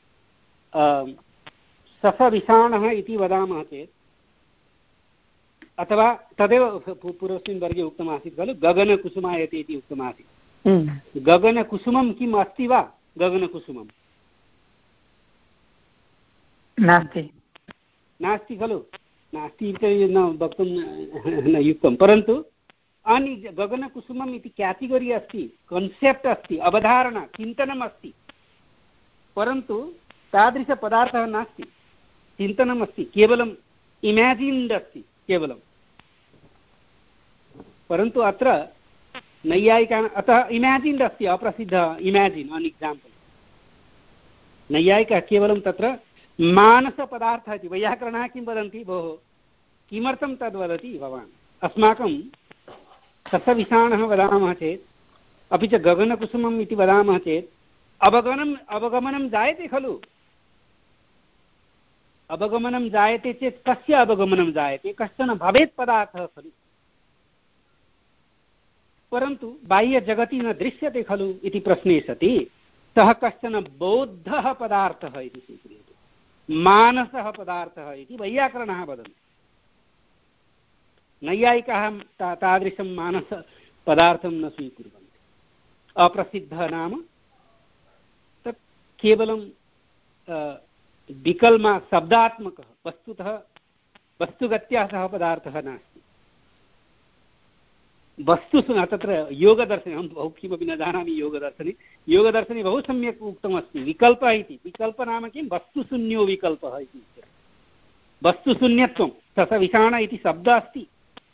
ससविषाणः इति वदामः चेत्, अथवा तदेव पूर्वस्मिन् वर्गे उक्तमासीत् खलु, गगनकुसुमायते इति उक्तमासीत्। गगनकुसुमं किम् अस्ति वा? गगनकुसुमं नास्ति, नास्ति खलु। नास्ति इति न वक्तुं न युक्तं, परन्तु अनि गगनकुसुमम् इति केटेगरी अस्ति, कन्सेप्ट् अस्ति, अवधारणा, चिन्तनम् अस्ति, परन्तु तादृशपदार्थः नास्ति। चिन्तनम् अस्ति, केवलम् इमेजिन्ड् अस्ति केवलं। परन्तु अत्र नैयायिकाः, अतः इमेजिन्ड् अस्ति, अप्रसिद्धः, इमेजिन्, अन् एक्साम्पल्। नैयायिकः केवलं तत्र मानसपदार्थः इति। वैयाकरणाः किं वदन्ति? भोः किमर्थं तद् वदति भवान्? अस्माकं ससविषाणः वदामः चेत्, अपि च गगनकुसुमम् इति वदामः चेत् अवगमनम् अवगमनं जायते खलु। अवगमनं जायते चेत् कस्य अवगमनं जायते? कश्चन भवेत् पदार्थः खलु, परन्तु बाह्यजगति न दृश्यते खलु इति प्रश्ने सति सः कश्चन बौद्धः पदार्थः इति स्वीक्रियते, मानसः पदार्थः इति वैयाकरणाः वदन्ति। नैयायिकाः तादृशं मानसपदार्थं न स्वीकुर्वन्ति। अप्रसिद्धः नाम तत् केवलं विकल्मा शब्दात्मकः, वस्तुतः वस्तुगत्या सः पदार्थः नास्ति। वस्तुषु तत्र योगदर्शने, अहं बहु किमपि न जानामि योगदर्शने, योगदर्शने बहु सम्यक् उक्तमस्ति विकल्पः इति। विकल्प नाम किं? वस्तुशून्यो विकल्पः इति उच्यते। वस्तुशून्यत्वं, ससविषाण इति शब्दः अस्ति,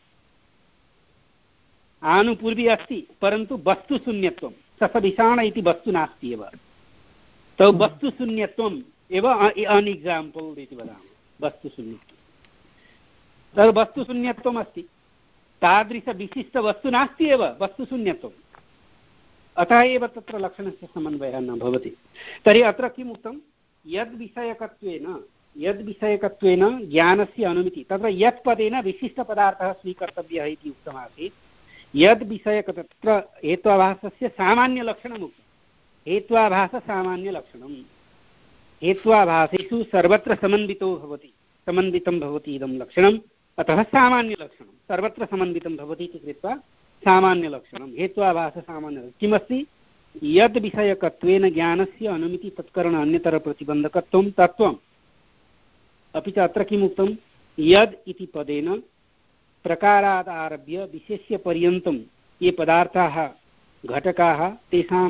आनुपूर्वी अस्ति, परन्तु वस्तुशून्यत्वं, ससविषाण इति वस्तु नास्ति एव। तौ वस्तुशून्यत्वम् एव अन् एक्साम्पल् इति वदामः। वस्तुशून्यत्वं, तद् वस्तुशून्यत्वम् अस्ति, तादृशविशिष्टवस्तु नास्ति एव, वस्तुशून्यत्वम्। अतः एव तत्र लक्षणस्य समन्वयः न भवति। तर्हि अत्र किम् उक्तं? यद्विषयकत्वेन यद्विषयकत्वेन ज्ञानस्य अनुमिति, तत्र यत् पदेन विशिष्टपदार्थः स्वीकर्तव्यः इति उक्तमासीत्। यद्विषयक, तत्र हेत्वाभासस्य सामान्यलक्षणम् उक्तं। हेत्वाभाससामान्यलक्षणं, हेत्वाभासेषु सर्वत्र समन्वितो भवति, समन्वितं भवति इदं लक्षणम्, अतः सामान्यलक्षणं। सर्वत्र समन्वितं भवति इति कृत्वा सामान्यलक्षणं, हेत्वाभाससामान्यलक्षणं। किमस्ति? यद्विषयकत्वेन ज्ञानस्य अनुमिति तत्करण अन्यतरप्रतिबन्धकत्वं तत्त्वम्। अपि च अत्र किम् उक्तं? यद् इति पदेन प्रकारात् आरभ्य विशेष्यपर्यन्तं ये पदार्थाः घटकाः तेषां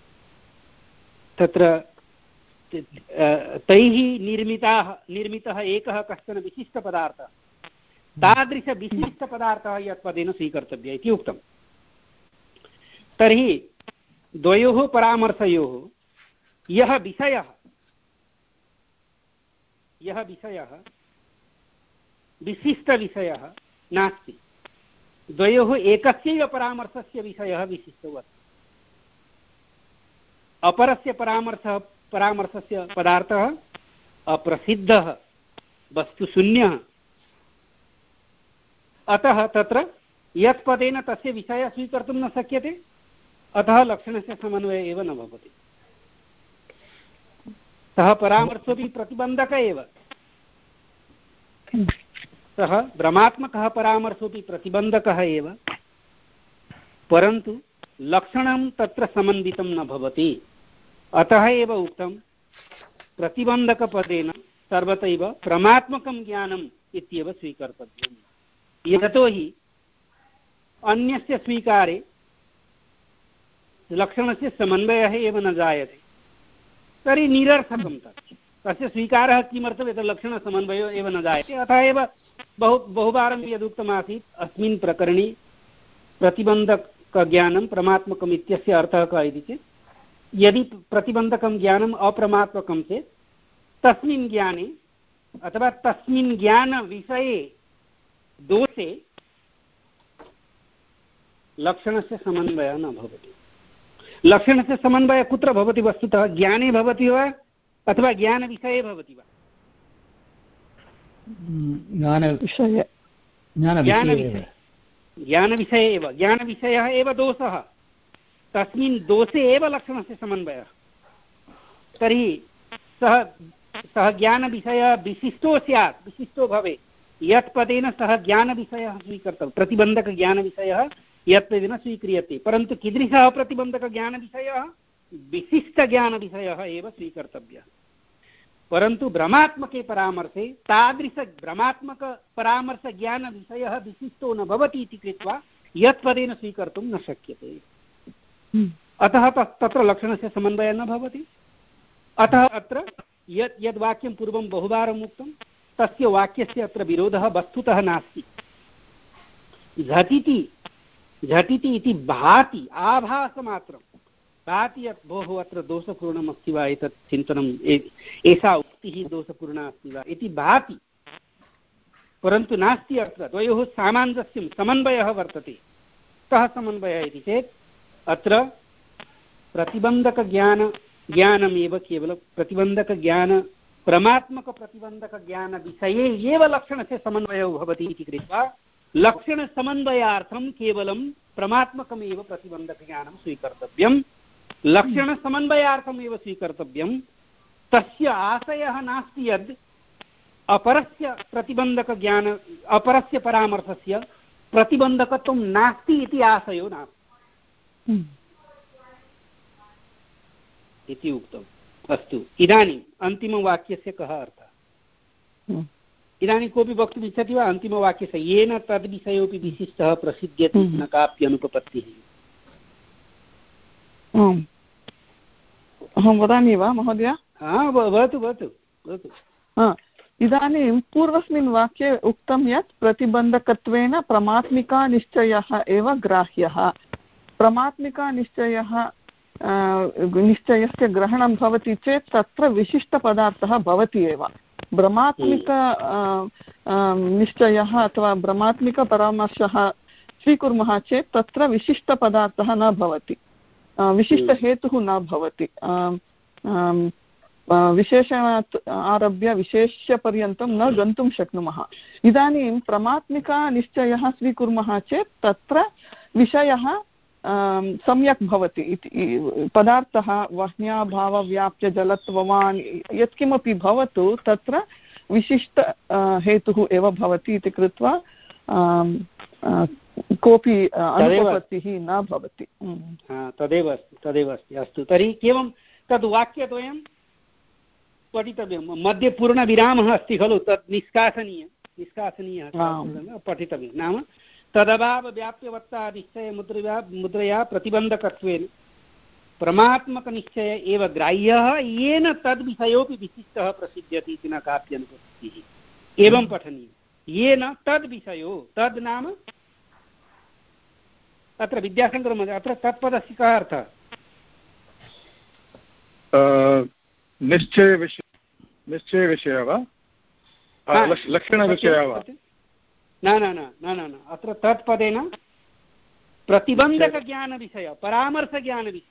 तत्र तैः निर्मिताः निर्मितः एकः कश्चन विशिष्टपदार्थः, तादृशविशिष्टपदार्थः यत्पदेन स्वीकर्तव्यः इति उक्तम्। तर्हि द्वयोः परामर्शयोः यः विषयः यः विषयः विशिष्टविषयः नास्ति, द्वयोः एकस्यैव परामर्शस्य विषयः विशिष्टो वर्तते। अपरस्य परामर्शः परामर्शस्य पदार्थः अप्रसिद्धः वस्तुशून्यः, अतः तत्र यत्पदेन तस्य विषयः स्वीकर्तुं न शक्यते, अतः लक्षणस्य समन्वयः एव न भवति। सः परामर्शोऽपि प्रतिबन्धकः एव, सः भ्रमात्मकः परामर्शोऽपि प्रतिबन्धकः एव, परन्तु लक्षणं तत्र समन्वितं न भवति। अतः एव उक्तं प्रतिबन्धकपदेन सर्वथैव प्रमात्मकं ज्ञानम् इत्येव स्वीकर्तव्यम्। यतोहि अन्यस्य स्वीकारे लक्षणस्य समन्वयः एव न जायते, तर्हि निरर्थकं तत्, तस्य स्वीकारः किमर्थम् एतत् लक्षणसमन्वयो एव न जायते। अतः एव बहु बहुवारं यदुक्तमासीत् अस्मिन् प्रकरणे प्रतिबन्धकज्ञानं प्रमात्मकम् इत्यस्य अर्थः कः इति चेत्, यदि प्रतिबन्धकं ज्ञानम् अप्रमात्मकं चेत् तस्मिन् ज्ञाने अथवा तस्मिन् ज्ञानविषये दोषे लक्षणस्य समन्वयः न भवति। लक्षणस्य समन्वयः कुत्र भवति? वस्तुतः ज्ञाने भवति वा अथवा ज्ञानविषये भवति वा? ज्ञानविषये ज्ञानविषये ज्ञानविषये एव ज्ञानविषयः एव दोषः, तस्मिन् दोषे एव लक्षणस्य समन्वयः। तर्हि सः सः ज्ञानविषयः विशिष्टो स्यात्, विशिष्टो भवेत्, यत्पदेन सः ज्ञानविषयः स्वीकर्तव्यः, प्रतिबन्धकज्ञानविषयः यत्पदेन स्वीक्रियते, परन्तु कीदृशः प्रतिबन्धकज्ञानविषयः? विशिष्टज्ञानविषयः एव स्वीकर्तव्यः। परन्तु भ्रमात्मके परामर्शे तादृश भ्रमात्मकपरामर्शज्ञानविषयः विशिष्टो न भवति इति कृत्वा यत्पदेन स्वीकर्तुं न शक्यते। अतः तत्र लक्षणस्य समन्वयः न भवति। अतः अत्र यत् यद् वाक्यं पूर्वं बहुवारम् उक्तं तस्य वाक्यस्य अत्र विरोधः वस्तुतः नास्ति। झटिति झटिति इति भाति, आभासमात्रं भाति यत् भोः अत्र दोषपूर्णम् अस्ति वा, एतत् चिन्तनम् एषा उक्तिः दोषपूर्णा अस्ति वा इति भाति, परन्तु नास्ति। अत्र द्वयोः सामञ्जस्यं समन्वयः वर्तते। कः समन्वयः इति चेत् अत्र प्रतिबन्धकज्ञान ज्ञानमेव केवलं प्रतिबन्धकज्ञान प्रमात्मकप्रतिबन्धकज्ञानविषये एव लक्षणस्य समन्वयो भवति इति कृत्वा लक्षणसमन्वयार्थं केवलं प्रमात्मकमेव प्रतिबन्धकज्ञानं स्वीकर्तव्यं, लक्षणसमन्वयार्थमेव स्वीकर्तव्यं। तस्य आशयः नास्ति यद् अपरस्य प्रतिबन्धकज्ञान अपरस्य परामर्शस्य प्रतिबन्धकत्वं नास्ति इति आशयो नास्ति इति उक्तम्। अस्तु, इदानीम् अन्तिमवाक्यस्य कः अर्थः? इदानीं कोऽपि वक्तुम् इच्छति वा? अन्तिमवाक्यस्य येन तद्विषयोऽपि विशिष्टः प्रसिद्ध्यति न कापि अनुपपत्तिः। अहं वदामि वा महोदय? हा, वदतु वदतु वदतु। इदानीं पूर्वस्मिन् वाक्ये उक्तं यत् प्रतिबन्धकत्वेन प्रमात्मिका निश्चयः एव ग्राह्यः। प्रमात्मिका निश्चयः निश्चयस्य ग्रहणं भवति चेत् तत्र विशिष्टपदार्थः भवति एव। भ्रमात्मिक निश्चयः अथवा भ्रमात्मिकपरामर्शः स्वीकुर्मः चेत् तत्र विशिष्टपदार्थः न भवति, विशिष्टहेतुः न भवति। विशेषणात् आरभ्य विशेष्यपर्यन्तं न गन्तुं शक्नुमः। इदानीं प्रमात्मिका निश्चयः स्वीकुर्मः चेत् तत्र विषयः सम्यक् भवति इति। पदार्थः वह्न्याभावव्याप्य जलत्ववान् यत्किमपि भवतु तत्र विशिष्ट हेतुः एव भवति इति कृत्वा कोऽपि अनुपपत्तिः न भवति। तदेव अस्ति तदेव अस्ति। अस्तु, तर्हि केवलं तद् वाक्यद्वयं पठितव्यं। मध्ये पूर्णविरामः अस्ति खलु, तत् निष्कासनीय निष्कासनीयः पठितव्यं। नाम तदभावव्याप्यवत्ता निश्चयमुद्रया मुद्रया प्रतिबन्धकत्वेन परमात्मकनिश्चय एव ग्राह्यः येन तद्विषयोऽपि विशिष्टः प्रसिद्ध्यति इति न काप्यनुपत्तिः। एवं पठनीयं येन तद्विषयो, तद् नाम अत्र विद्याशङ्करमहोदय अत्र तत्पदस्य कः अर्थः? निश्चयविषय निश्चयविषयः वा लक्षणविषयः वा? न न न न न अत्र तत्पदेन प्रतिबन्धकज्ञानविषय परामर्शज्ञानविषय।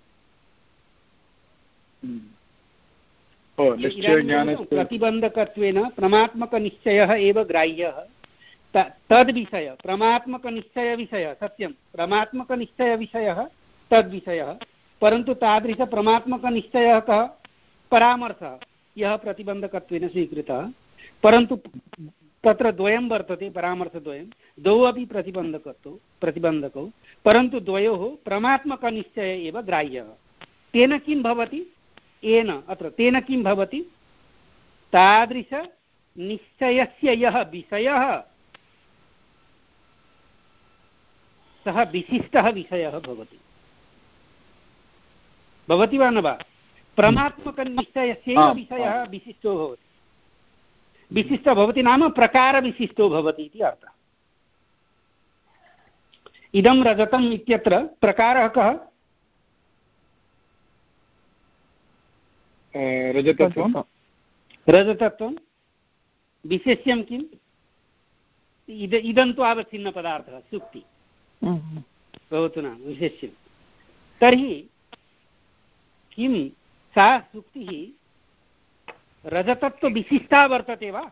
प्रतिबन्धकत्वेन परमात्मकनिश्चयः एव ग्राह्यः तद्विषय परमात्मकनिश्चयविषयः सत्यं परमात्मकनिश्चयविषयः तद्विषयः, परन्तु तादृशपरमात्मकनिश्चयः कः? परामर्शः, यः प्रतिबन्धकत्वेन स्वीकृतः, परन्तु तत्र द्वयं वर्तते, परामर्शद्वयं, द्वौ अपि प्रतिबन्धकत्वौ प्रतिबन्धकौ, परन्तु द्वयोः परमात्मकनिश्चय एव ग्राह्यः। तेन किं भवति? येन अत्र तेन किं भवति? तादृशनिश्चयस्य यः विषयः सः विशिष्टः विषयः भवति। भवति वा न वा? परमात्मकनिश्चयस्यैव विषयः विशिष्टो भवति। विशिष्टो भवति नाम प्रकारविशिष्टो भवति इति अर्थः। इदं रजतम् इत्यत्र प्रकारः कः? रजतत्वं। रजतत्वं। विशेष्यं किम्? इद इदं तु आवच्छिन्नपदार्थः सुक्ति भवतु नाम विशेष्यं। तर्हि किं सा सुक्तिः रजतत्वविशिष्टा वर्तते वा?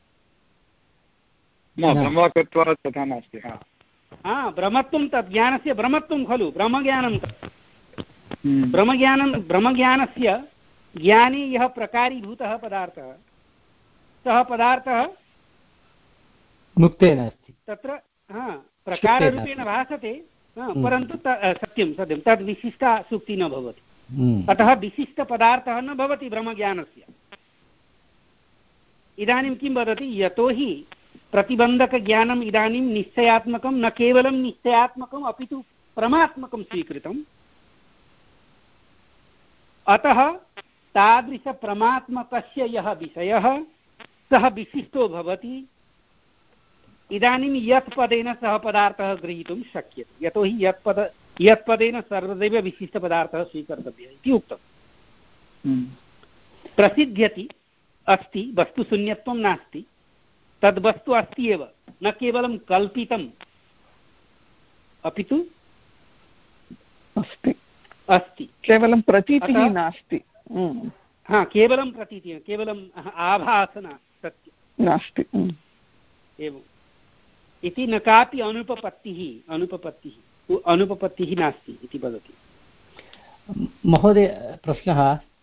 न, ब्रह्मत्वात् तथा नास्ति। हा, ब्रह्मत्वं तत् ज्ञानस्य ब्रह्मत्वं खलु, ब्रह्मज्ञानं तत्। ब्रह्मज्ञानं ब्रह्मज्ञानस्य ज्ञाने यः प्रकारीभूतः पदार्थः सः पदार्थः मुक्तेन अस्ति, तत्र हा प्रकाररूपेण भासते, परन्तु सत्यं सत्यं तद् विशिष्टा सुक्तिः न भवति। अतः विशिष्टपदार्थः न भवति ब्रह्मज्ञानस्य। इदानीं किं वदति? यतोहि प्रतिबन्धकज्ञानम् इदानीं निश्चयात्मकं, न केवलं निश्चयात्मकम् अपि तु परमात्मकं स्वीकृतम्, अतः तादृशपरमात्मकस्य यः विषयः सः विशिष्टो भवति। इदानीं यत् पदेन सः पदार्थः ग्रहीतुं शक्यते, यतोहि यत् पद यत् पदेन सर्वदैव विशिष्टपदार्थः स्वीकर्तव्यः इति उक्तम्। प्रसिद्ध्यति अस्ति, वस्तुशून्यत्वं नास्ति, तद्वस्तु अस्ति एव, न केवलं कल्पितम् अपि तु अस्ति अस्ति, केवलं प्रतीतिः नास्ति। हा, केवलं प्रतीतिः, केवलं आभासना सत्यं नास्ति एवम् इति। न कापि अनुपपत्तिः अनुपपत्तिः अनुपपत्तिः नास्ति इति वदति। महोदय प्रश्नः,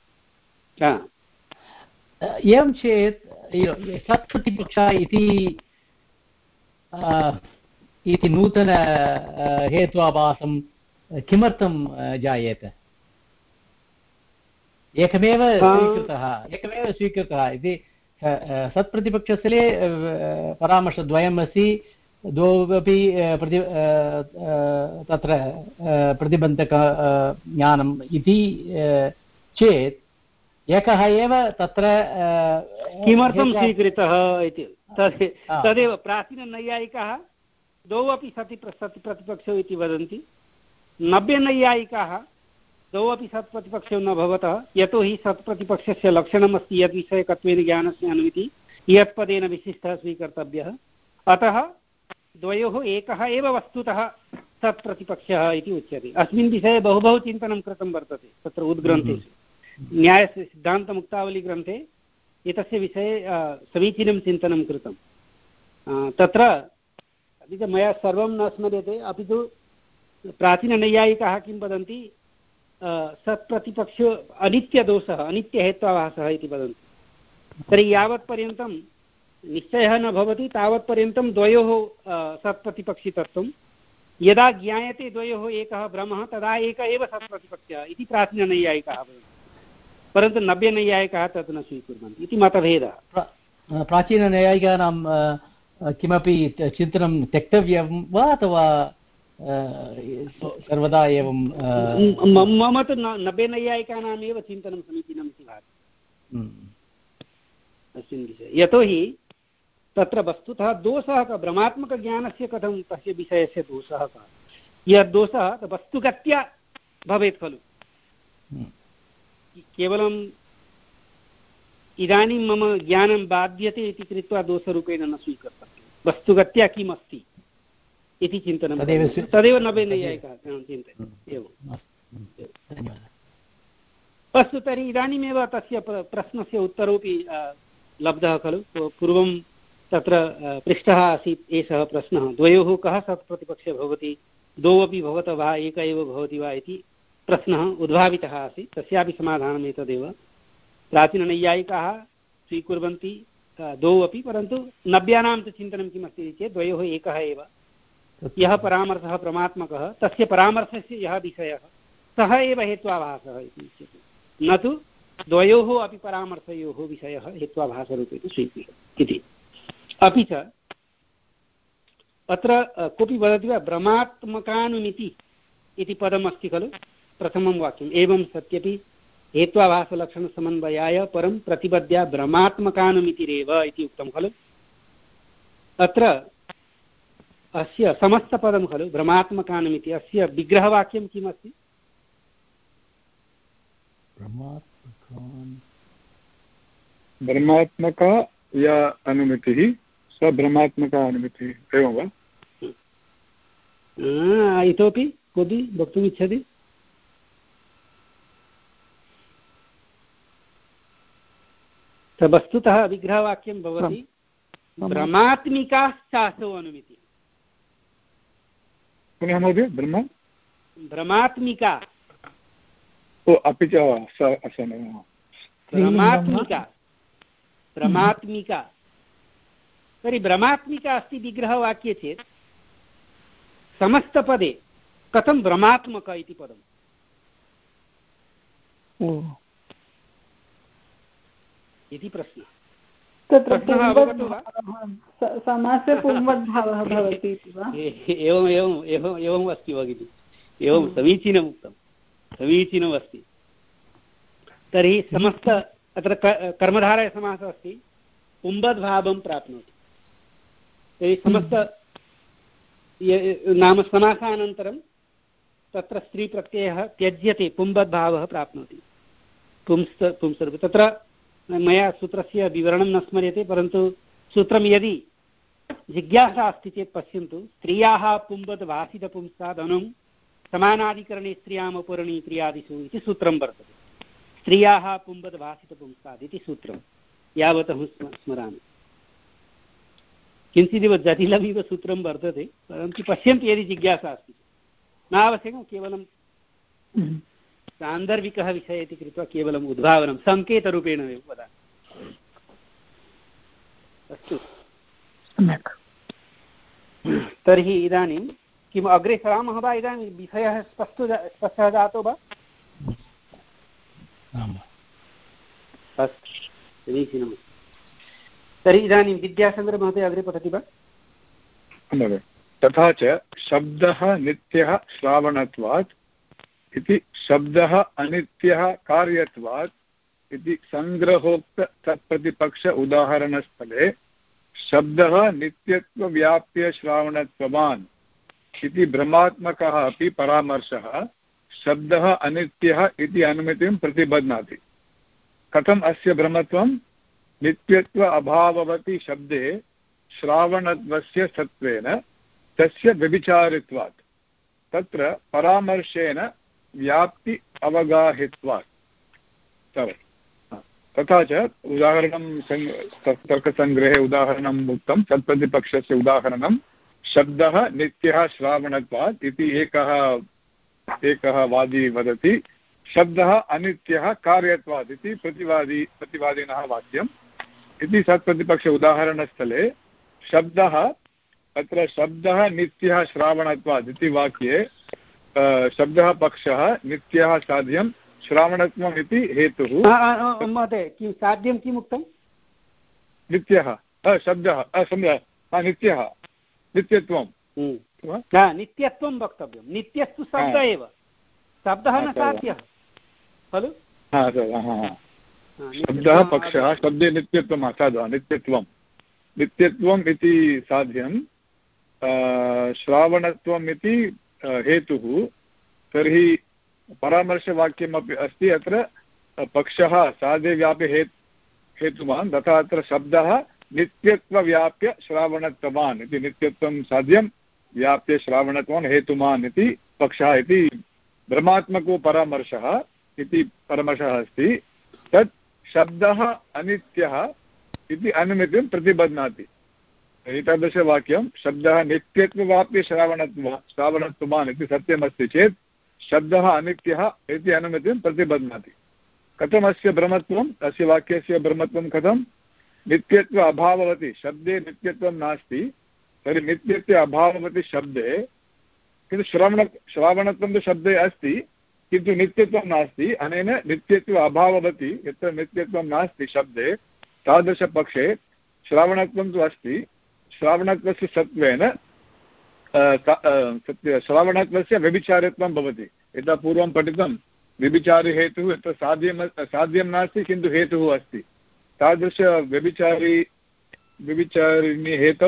एवं चेत् सत्प्रतिपक्षः इति इति नूतन हेत्वाभासं किमर्थं जायेत? एकमेव स्वीकृतः एकमेव स्वीकृतः इति सत्प्रतिपक्षस्थले परामर्शद्वयम् अस्ति, द्वौ अपि प्रति तत्र प्रतिबन्धक ज्ञानम् इति चेत् एकः एव तत्र किमर्थं स्वीकृतः इति तदेव प्राचीननैयायिकाः द्वौ अपि सति सत्प्रतिपक्षौ इति वदन्ति। नव्यनैयायिकाः द्वौ अपि सत्प्रतिपक्षौ न भवतः, यतोहि सत्प्रतिपक्षस्य लक्षणमस्ति यद्विषयकत्वेन ज्ञानस्य अनुमिति यत्पदेन विशिष्टः स्वीकर्तव्यः, अतः द्वयोः एकः एव वस्तुतः सत्प्रतिपक्षः इति उच्यते। अस्मिन् विषये बहु बहु चिन्तनं कृतं वर्तते तत्र उद्ग्रन्थेषु। न्यायसिद्धान्तमुक्तावलीग्रन्थे एतस्य विषये समीचीनं चिन्तनं कृतं। तत्र अपि च मया सर्वं न स्मर्यते, अपि तु प्राचीननैयायिकाः किं वदन्ति? सत्प्रतिपक्षो अनित्यदोषः अनित्यहेत्वाभासः इति वदन्ति। तर्हि यावत्पर्यन्तं निश्चयः न भवति तावत्पर्यन्तं द्वयोः सत्प्रतिपक्षितत्वं, यदा ज्ञायते द्वयोः एकः ब्रह्मः तदा एक एव सत्प्रतिपक्षः इति प्राचीननैयायिकाः वदन्ति, परन्तु नव्यनैयायिकाः तत् न स्वीकुर्वन्ति इति मतभेदः। प्राचीननैयायिकानां किमपि चिन्तनं त्यक्तव्यं वा अथवा सर्वदा एवं? मम तु नब्बे नैयायिकानामेव चिन्तनं समीचीनम् इति भाति अस्मिन् विषये। यतोहि तत्र वस्तुतः दोषः कः, भ्रमात्मकज्ञानस्य कथं तस्य विषयस्य दोषः कः? यद्दोषः वस्तुगत्या भवेत् खलु। केवलम् इदानीं मम ज्ञानं बाध्यते इति कृत्वा दोषरूपेण न स्वीकर्तव्यं। वस्तुगत्या किम् अस्ति इति चिन्तनं तदेव नवे नैयायिकाः चिन्तयन्ति। एवम् अस्तु, तर्हि इदानीमेव तस्य प्रश्नस्य उत्तरोऽपि लब्धः खलु। पूर्वं तत्र पृष्टः आसीत् एषः प्रश्नः, द्वयोः कः सत्प्रतिपक्षः भवति, द्वौ अपि भवतः वा एक एव भवति वा इति प्रश्नः उद्भावितः आसीत्। तस्यापि समाधानम् एतदेव। प्राचीननैयायिकाः स्वीकुर्वन्ति द्वौ अपि, परन्तु नव्यानां च चिन्तनं किमस्ति चेत् द्वयोः एकः एव। यः परामर्शः परमात्मकः तस्य परामर्शस्य यः विषयः सः एव हेत्वाभासः इति उच्यते, न तु द्वयोः अपि परामर्शयोः विषयः हेत्वाभासरूपेण स्वीक्रियते इति। अपि च अत्र कोऽपि वदति वा, भ्रमात्मकानुमिति इति पदमस्ति खलु प्रथमं वाक्यम्। एवं सत्यपि हेत्वाभासलक्षणसमन्वयाय परं प्रतिपद्या भ्रमात्मकानुमितिरेव इति उक्तं खलु। अत्र अस्य समस्तपदं खलु भ्रमात्मकानुमिति, अस्य विग्रहवाक्यं किमस्ति? भ्रमात्मका या अनुमितिः स भ्रमात्मका अनुमितिः, एवं वा? इतोपि कोऽपि वक्तुम् इच्छति? वस्तुतः विग्रहवाक्यं भवति भ्रमात्मिकाश्चासौ अनुमितिः। पुनः महोदय, ब्रह्म भ्रमात्मिका ओ अपि च भ्रमात्मिका भ्रमात्मिका तर्हि भ्रमात्मिका अस्ति विग्रहवाक्ये चेत् समस्तपदे कथं भ्रमात्मक इति पदम्? इति प्रश्नः। प्रश्नः अवगतो वा? समासे पुंवद्भावः भवति इति वा? एवम् एवम् एवम् एवम् अस्ति भगिनि, एवं समीचीनम् उक्तं, समीचीनम् अस्ति। तर्हि समस्त अत्र कर्मधारयसमासः अस्ति, पुंवद्भावं प्राप्नोति। तर्हि समस्त नाम समासानन्तरं तत्र स्त्रीप्रत्ययः त्यज्यते, पुंवद्भावः प्राप्नोति। पुंस्त पुंसर् तत्र मया सूत्रस्य विवरणं न स्मर्यते, परन्तु सूत्रं यदि जिज्ञासा अस्ति चेत् पश्यन्तु। स्त्रियाः पुंवद्भासितपुंसादनुं समानाधिकरणे स्त्रियाम् अपरणी क्रियादिषु इति सूत्रं वर्तते। स्त्रियाः पुंवद्भासितपुंसाद् इति सूत्रं यावत् अहं स्मरामि। किञ्चिदिव जटिलमिव सूत्रं वर्तते, परन्तु पश्यन्तु यदि जिज्ञासा अस्ति। न आवश्यकं केवलं सान्दर्भिकः विषयः इति कृत्वा केवलम् उद्भावनं सङ्केतरूपेण एव वदामि। अस्तु, सम्यक्। तर्हि इदानीं किम् अग्रे सरामः वा? इदानीं विषयः स्पष्टो स्पष्टः जातो वा? अस्तु, समीचीनम्। तर्हि इदानीं विद्याचन्द्रमहोदय अग्रे पठति वा? तथा च शब्दः नित्यः श्रावणत्वात् इति शब्दः अनित्यः कार्यत्वात् इति सङ्ग्रहोक्त तत्प्रतिपक्ष उदाहरणस्थले शब्दः नित्यत्वव्याप्य श्रावणत्ववान् इति भ्रमात्मकः अपि परामर्शः शब्दः अनित्यः इति अनुमितिं प्रतिबध्नाति। कथम् अस्य भ्रमत्वं? नित्यत्व अभाववति शब्दे श्रावणत्वस्य सत्त्वेन तस्य व्यभिचारित्वात् तत्र परामर्शेन व्याप्ति अवगाहित्वात्। तथा च उदाहरणं तर्कसङ्ग्रहे उदाहरणम् उक्तं, तत्प्रतिपक्षस्य उदाहरणं शब्दः नित्यः श्रावणत्वात् इति एकः एकः वादी वदति, शब्दः अनित्यः कार्यत्वात् इति प्रतिवादी प्रतिवादिनः वाक्यम् इति तत्प्रतिपक्ष उदाहरणस्थले शब्दः अत्र शब्दः नित्यः श्रावणत्वात् इति वाक्ये शब्दः पक्षः नित्यः साध्यं श्रावणत्वम् इति हेतुः। महोदय किं साध्यं किम् उक्तं? नित्यः शब्दः नित्यः नित्यत्वं नित्यत्वं वक्तव्यं नित्यस्तु शब्दः एव शब्दः न साध्यः खलु शब्दः पक्षः शब्दे नित्यत्वं साधु नित्यत्वं नित्यत्वम् इति साध्यं श्रावणत्वम् इति हेतुः तर्हि परामर्शवाक्यमपि अस्ति अत्र पक्षः साध्ये व्याप्य हे हेतुमान् तथा अत्र शब्दः नित्यत्वव्याप्य श्रावणत्वान् इति नित्यत्वं साध्यं व्याप्य श्रावणत्वान् हेतुमान् इति पक्षः इति ब्रह्मात्मको परामर्शः इति परामर्शः अस्ति तत् शब्दः अनित्यः इति अनुमितिं प्रतिबध्नाति एतादृशवाक्यं शब्दः नित्यत्ववाप्य श्रावणत्व श्रावणत्वान् इति सत्यमस्ति चेत् शब्दः अनित्यः इति अनुमितिं प्रतिबध्नाति कथमस्य ब्रह्मत्वम् अस्य वाक्यस्य ब्रह्मत्वं कथं नित्यत्व अभाववति शब्दे नित्यत्वं नास्ति तर्हि नित्यत्व अभाववति शब्दे किन्तु श्रवण श्रावणत्वं तु शब्दे अस्ति किन्तु नित्यत्वं नास्ति अनेन नित्यत्व अभाववति यत्र नित्यत्वं नास्ति शब्दे तादृशपक्षे श्रावणत्वं तु अस्ति श्रावणत्वस्य सत्त्वेन श्रावणत्वस्य व्यभिचारित्वं भवति यथा पूर्वं पठितं व्यभिचारिहेतुः यत्र साध्यं साध्यं नास्ति किन्तु हेतुः अस्ति तादृशव्यभिचारी व्यभिचारिणी हेतौ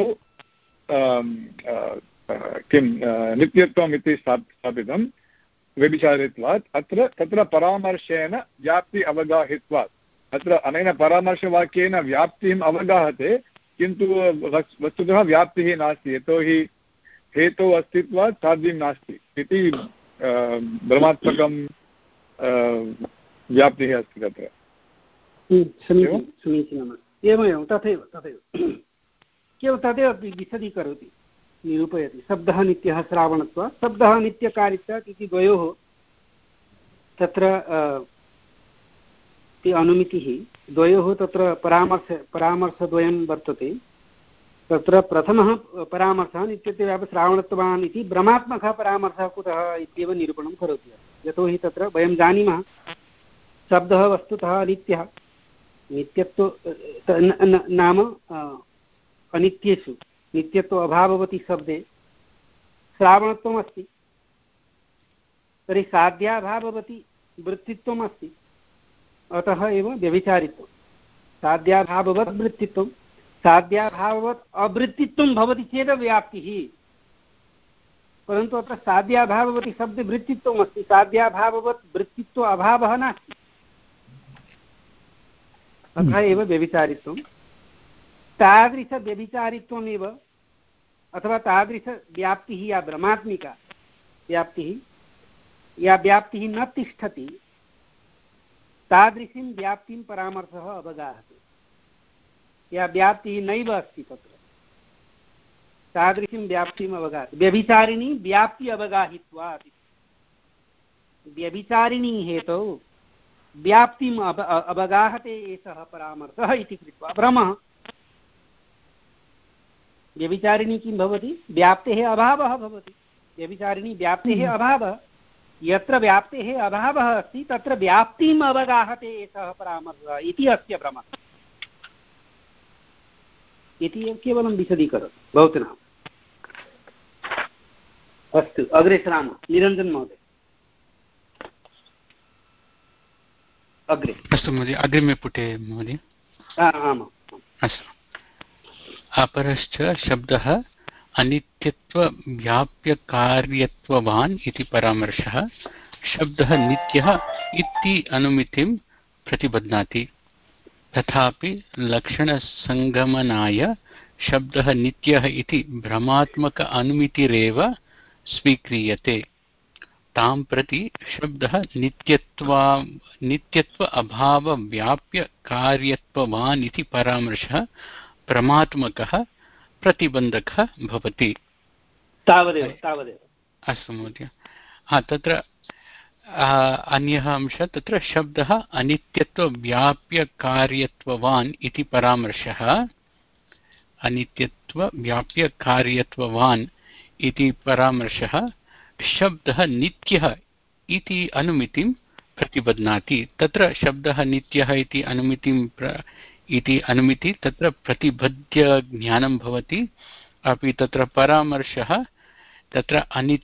किं नित्यत्वम् इति स्थापितं व्यभिचारित्वात् अत्र तत्र परामर्शेन व्याप्ति अवगाहित्वात् अत्र अनेन परामर्शवाक्येन व्याप्तिम् अवगाहते किन्तु वस्तुतः व्याप्तिः नास्ति यतोहि हेतौ अस्तित्वात् साध्यं नास्ति इति ब्रह्मात्मकं व्याप्तिः अस्ति तत्र समीचीनं समीचीनमस्ति एवमेव तथैव तथैव केवलं तदेव विशदीकरोति निरूपयति शब्दः नित्यः श्रावणत्वात् शब्दः नित्यकारित्वात् इति द्वयोः तत्र अनुमितिः द्वयोः तत्र परामर्श परामर्शद्वयं वर्तते तत्र प्रथमः परामर्शः नित्यत्वव्याप्य श्रावणत्वान् इति भ्रमात्मकः परामर्शः कुतः इत्येव निरूपणं करोति यतोहि तत्र वयं जानीमः शब्दः वस्तुतः अनित्यः नित्यत्व नाम अनित्येषु नित्यत्व अभाववति शब्दे श्रावणत्वम् अस्ति तर्हि साध्याभाववति वृत्तित्वम् अस्ति अतः एव व्यभिचारित्वं साध्याभाववत् वृत्तित्वं साध्याभाववत् अवृत्तित्वं भवति चेत् व्याप्तिः परन्तु अत्र साध्याभाववति शब्दे वृत्तित्वम् अस्ति साध्याभाववत् वृत्तित्व अभावः नास्ति अतः एव व्यभिचारित्वं तादृशव्यभिचारित्वमेव अथवा तादृशव्याप्तिः या भ्रमात्मिका व्याप्तिः या व्याप्तिः न तिष्ठति तादृशीं व्याप्तिं परामर्शः अवगाहते या व्याप्तिः नैव अस्ति तत्र तादृशीं व्याप्तिम् अवगाहते व्यभिचारिणी व्याप्ति अवगाहित्वात् व्यभिचारिणी हेतौ व्याप्तिम् अव अवगाहते एषः परामर्शः इति कृत्वा भ्रमः व्यभिचारिणी किं भवति व्याप्तेः अभावः भवति व्यभिचारिणी व्याप्तेः अभावः यत्र व्याप्तेः अभावः अस्ति तत्र व्याप्तिम् अवगाहते एषः परामर्शः इति अस्य भ्रमः इति केवलं विशदीकरोति भवतु नाम अस्तु अग्रे सरामः निरञ्जन महोदय अग्रे अस्तु महोदय अग्रिमे पुटे महोदय आमाम् अस्तु अपरश्च शब्दः अनित्यत्वव्याप्यकार्यत्ववान् इति परामर्शः शब्दः नित्यः इति अनुमितिं प्रतिबध्नाति तथापि लक्षणसङ्गमनाय शब्दः नित्यः इति भ्रमात्मक अनुमितिरेव स्वीक्रियते तां प्रति शब्दः नित्यत्वा नित्यत्व अभावव्याप्य कार्यत्ववान् इति परामर्शः प्रमात्मकः प्रतिबन्धकः भवति तावदेव तावदेव अस्तु महोदय हा तत्र अन्यः अंशः तत्र शब्दः अनित्यत्वव्याप्यकार्यत्ववान् इति परामर्शः अनित्यत्वव्याप्यकार्यत्ववान् इति परामर्शः शब्दः नित्यः इति अनुमितिं प्रतिबध्नाति तत्र शब्दः नित्यः इति अनुमितिं इति अनुमिति तत्र प्रतिबद्ध्यज्ञानं भवति। अपि तत्र परामर्शः तत्र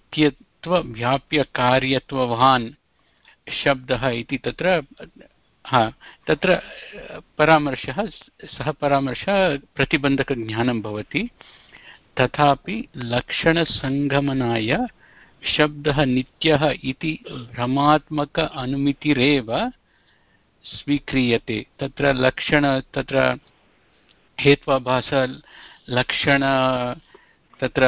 अनित्यत्वव्याप्यकार्यत्ववान् शब्दः इति तत्र हा तत्र परामर्शः सः परामर्शः प्रतिबन्धकज्ञानं भवति। तथापि लक्षणसङ्गमनाय शब्दः नित्यः इति भ्रमात्मक अनुमितिरेव स्वीक्रियते। तत्र लक्षण तत्र हेत्वाभास लक्षण तत्र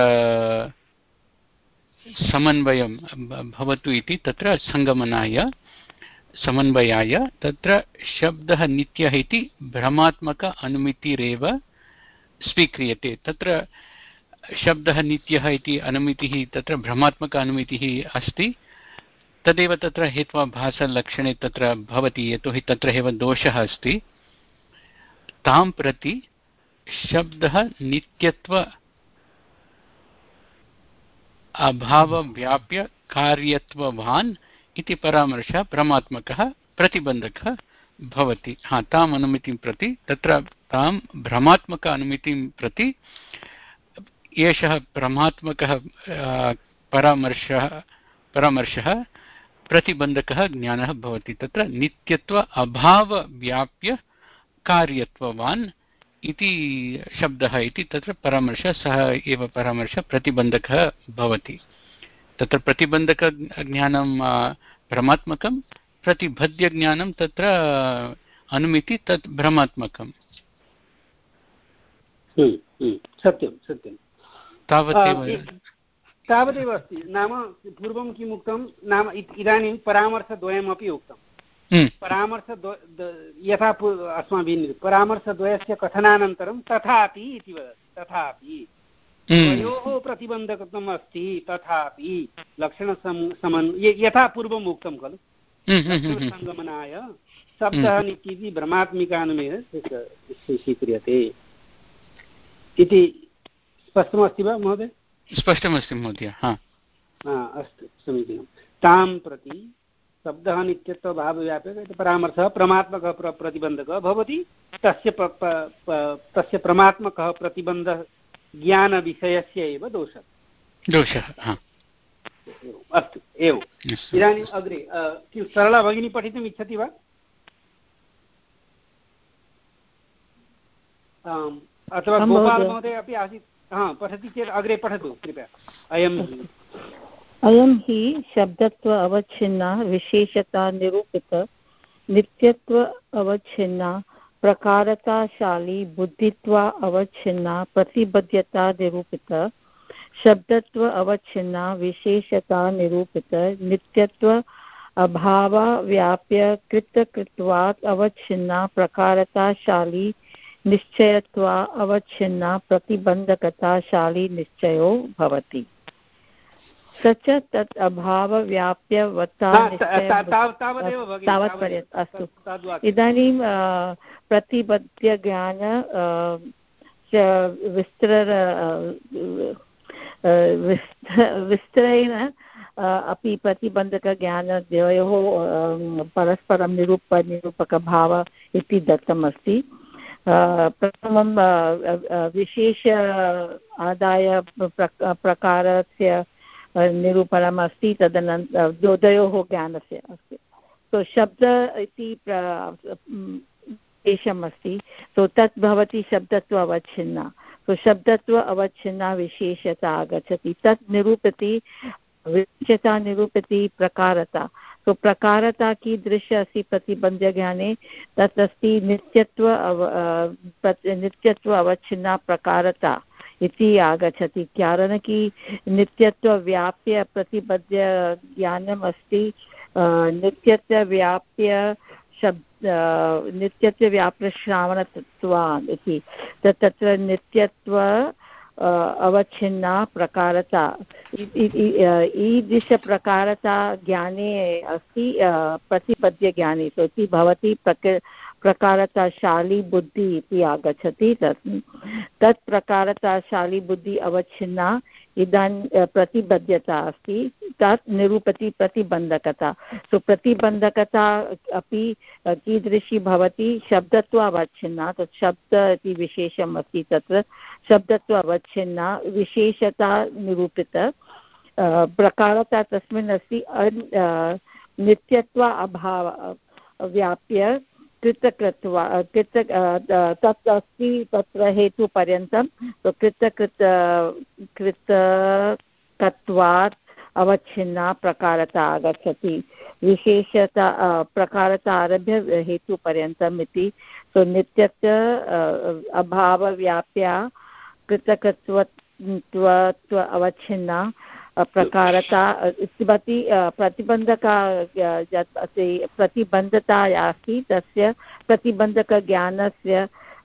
समन्वयं भवतु इति तत्र सङ्गमनाय समन्वयाय तत्र शब्दः नित्यः इति भ्रमात्मक अनुमितिरेव स्वीक्रियते। तत्र शब्दः नित्यः इति अनुमितिः तत्र भ्रमात्मक अनुमितिः अस्ति, तदेव तत्र हेत्वाभासलक्षणे तत्र भवति, यतोहि तत्र एव दोषः अस्ति। तां प्रति शब्दः नित्यत्व अभावव्याप्य कार्यत्ववान् इति परामर्शः भ्रमात्मकः प्रतिबन्धकः भवति। हा ताम् अनुमितिं प्रति तत्र तां भ्रमात्मक अनुमितिं प्रति एषः भ्रमात्मकः परामर्शः परामर्शः प्रतिबन्धकः ज्ञानः भवति। तत्र नित्यत्व अभावव्याप्य कार्यत्ववान् इति शब्दः इति तत्र परामर्शः सः एव परामर्शः प्रतिबन्धकः भवति। तत्र प्रतिबन्धकज्ञानं भ्रमात्मकं, प्रतिबद्धज्ञानं तत्र अनुमिति तत् भ्रमात्मकम्। सत्यं सत्यं तावदेव तावदेव अस्ति। नाम पूर्वं किम् उक्तं, नाम इदानीं परामर्शद्वयमपि उक्तं। परामर्श यथा अस्माभिः परामर्शद्वयस्य कथनानन्तरं तथापि इति वदति। तथापि द्वयोः प्रतिबन्धकत्वम् अस्ति, तथापि लक्षणसमन् यथा पूर्वम् उक्तं खलु, लक्षणसङ्गमनाय शब्दः नित्यः भ्रमात्मिकानुमेय स्वीक्रियते इति स्पष्टमस्ति वा महोदय? स्पष्टमस्ति महोदय। अस्तु, समीचीनं। तां प्रति शब्दः नित्यत्वभावव्याप्यः परामर्शः प्रमात्मकः प्रतिबन्धकः भवति। तस्य तस्य प्रमात्मकः प्रतिबन्धः ज्ञानविषयस्य एव दोषः दोषः अस्तु एवम्। इदानीम् अग्रे किं सरला भगिनी पठितुम् इच्छति वा? अथवा गोपाल महोदय अपि आसीत्? हा, पठति चेत् अग्रे पठतु कृपया। अयम् अयं हि शब्दत्व अवच्छिन्ना विशेषता निरूपित नित्यत्व अवच्छिन्ना प्रकारताशाली बुद्धित्व अवच्छिन्ना प्रतिबद्धता निरूपित शब्दत्व अवच्छिन्ना विशेषता निरूपित नित्यत्व अभाव व्याप्य कृतकृत्वात् अवच्छिन्ना प्रकारताशाली निश्चयत्व अवच्छिन्ना प्रतिबन्धकताशाली निश्चयो भवति। सच तत् अभावव्याप्यवता तावत्पर्यन्तम् अस्तु। इदानीं प्रतिबद्धज्ञान विस्तर विस्तरेण अपि प्रतिबन्धकज्ञानद्वयोः परस्परं निरूप निरूपकभाव इति दत्तमस्ति। प्रथमं विशेष आदाय प्रकारस्य निरूपणम् अस्ति, तदनन्तरं द्वयोः ज्ञानस्य अस्ति। तो शब्द इति देशम् अस्ति, तो तत् भवति शब्दत्व अवच्छिन्ना। तो शब्दत्व अवच्छिन्ना विशेषता आगच्छति, तत् निरूपति विशेषता निरूपति प्रकारता। तो प्रकारता कीदृश अस्ति प्रतिबन्धज्ञाने? तत् अस्ति नित्यत्व अव नित्यत्व अवच्छिन्ना प्रकारता इति आगच्छति। कारण कि नित्यत्व व्याप्य प्रतिबद्ध ज्ञानम् अस्ति। नित्यत्व व्याप्य शब्द नित्यत्व व्याप्य श्रावणतत्त्वान् इति तत्र नित्यत्व अवच्छिन्ना प्रकारता ईदृशप्रकारता ज्ञाने अस्ति प्रतिपद्यज्ञाने। तो इति भवति प्रक प्रकारताशाली बुद्धिः इति आगच्छति तत् तत् प्रकारताशाली बुद्धिः अवच्छिन्ना इदानीं प्रतिबद्धता अस्ति तत् निरूपति प्रतिबन्धकता सो प्रतिबन्धकता अपि कीदृशी भवति शब्दत्वावच्छिन्ना तत् शब्द इति विशेषम् अस्ति तत्र शब्दत्वावच्छिन्ना विशेषता निरूपित प्रकारता तस्मिन् अस्ति नित्यत्व अभाव व्याप्य कृतकृत्वा कृत तत् अस्ति तत्र हेतुपर्यन्तं कृतकृत कृतकत्वात् अवच्छिन्ना प्रकारता आगच्छति विशेषता प्रकारता आरभ्य हेतुपर्यन्तम् इति सो नित्यत्व अभावव्याप्या कृतकत्वत्व अवच्छिन्ना प्रकारता भवति प्रतिबन्धका अस्ति प्रतिबन्धता अस्ति तस्य प्रतिबन्धकज्ञानस्य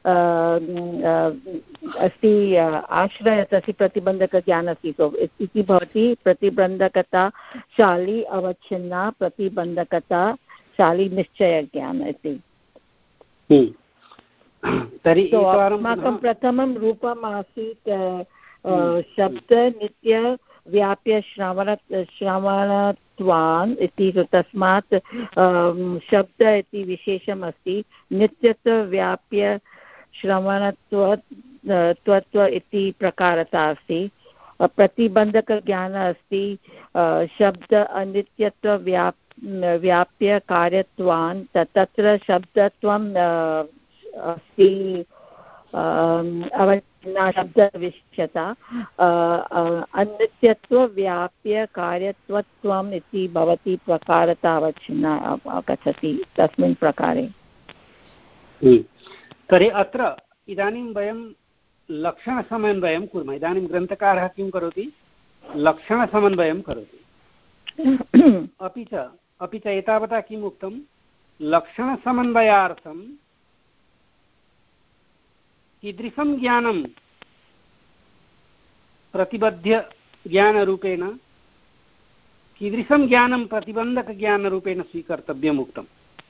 अस्ति आश्रय तस्य प्रतिबन्धकज्ञानम् अस्ति सो इति भवति प्रतिबन्धकता शाली अवच्छिन्ना प्रतिबन्धकता शाली निश्चयज्ञान इति तर्हि अस्माकं प्रथमं रूपम् आसीत् शब्द नित्य व्याप्य श्रवण श्रवणत्वान् इति तस्मात् शब्द इति विशेषम् अस्ति नित्यत्व व्याप्य श्रवणत्व त्वत्व इति प्रकारता अस्ति प्रतिबन्धकज्ञानम् अस्ति शब्द अनित्यत्व व्याप् व्याप्य कार्यत्वान् तत्र शब्दत्वम् अस्ति अवच्छिन्ना शब्दविशिष्यता अनित्यत्व व्याप्य कार्यत्वत्वम् इति भवति प्रकारता अवच्छिन्ना आगच्छति तस्मिन् प्रकारे तर्हि अत्र इदानीं वयं लक्षणसमन्वयं कुर्मः इदानीं ग्रन्थकारः किं करोति लक्षणसमन्वयं करोति अपि च अपि च एतावता किम् उक्तं लक्षणसमन्वयार्थं कीदृशं ज्ञानं प्रतिबद्ध ज्ञानरूपेण कीदृशं ज्ञानं प्रतिबन्धकज्ञानरूपेण स्वीकर्तव्यम् उक्तम्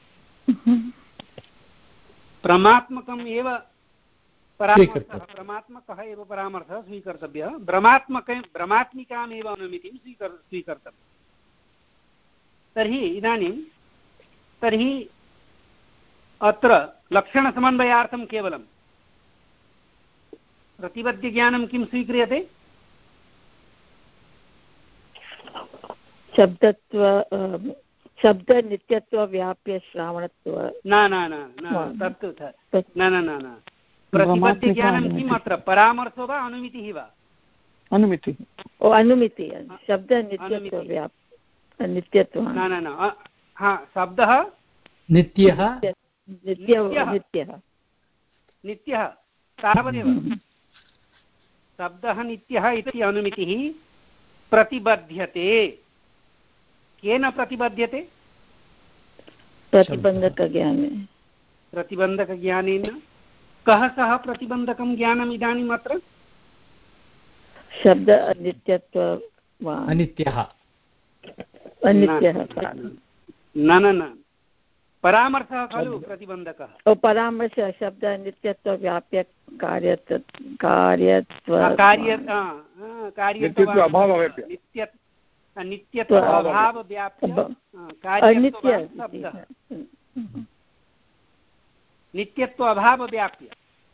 प्रमात्मकम् एव परामर्थः प्रमात्मकः एव परामर्थः स्वीकर्तव्यः भ्रमात्मक भ्रमात्मिकामेव अनुमितिं स्वीकर् स्वीकर्तव्यम् तर्हि इदानीं तर्हि अत्र लक्षणसमन्वयार्थं केवलं प्रतिबद्धज्ञानं किं स्वीक्रियते शब्दत्व शब्दनित्यत्व व्याप्य श्रावणत्व न न न तत्तु न न न प्रतिबद्धज्ञानं किम् अत्र परामर्थो वा अनुमितिः वा अनुमितिः ओ अनुमितिः शब्दनित्यत्व व्याप्य नित्यत्व न न न हा शब्दः नित्यः नित्यः नित्यः नित्यः तावदेव शब्दः नित्यः इति अनुमितिः प्रतिबध्यते केन प्रतिबध्यते प्रतिबन्धकज्ञाने प्रतिबन्धकज्ञानेन कः सः प्रतिबन्धकं ज्ञानम् इदानीम् अत्र शब्द अनित्यत्व अनित्यः अनित्यः न न न परामर्थः खलु प्रतिबन्धकः परामर्श शब्द नित्यत्व व्याप्य कार्यत्व कार्यत्व कार्य नित्यत्व अभावव्याप्य नित्यत्व अभावव्याप्य कार्यत्ववान् शब्दः नित्यत्व अभावव्याप्य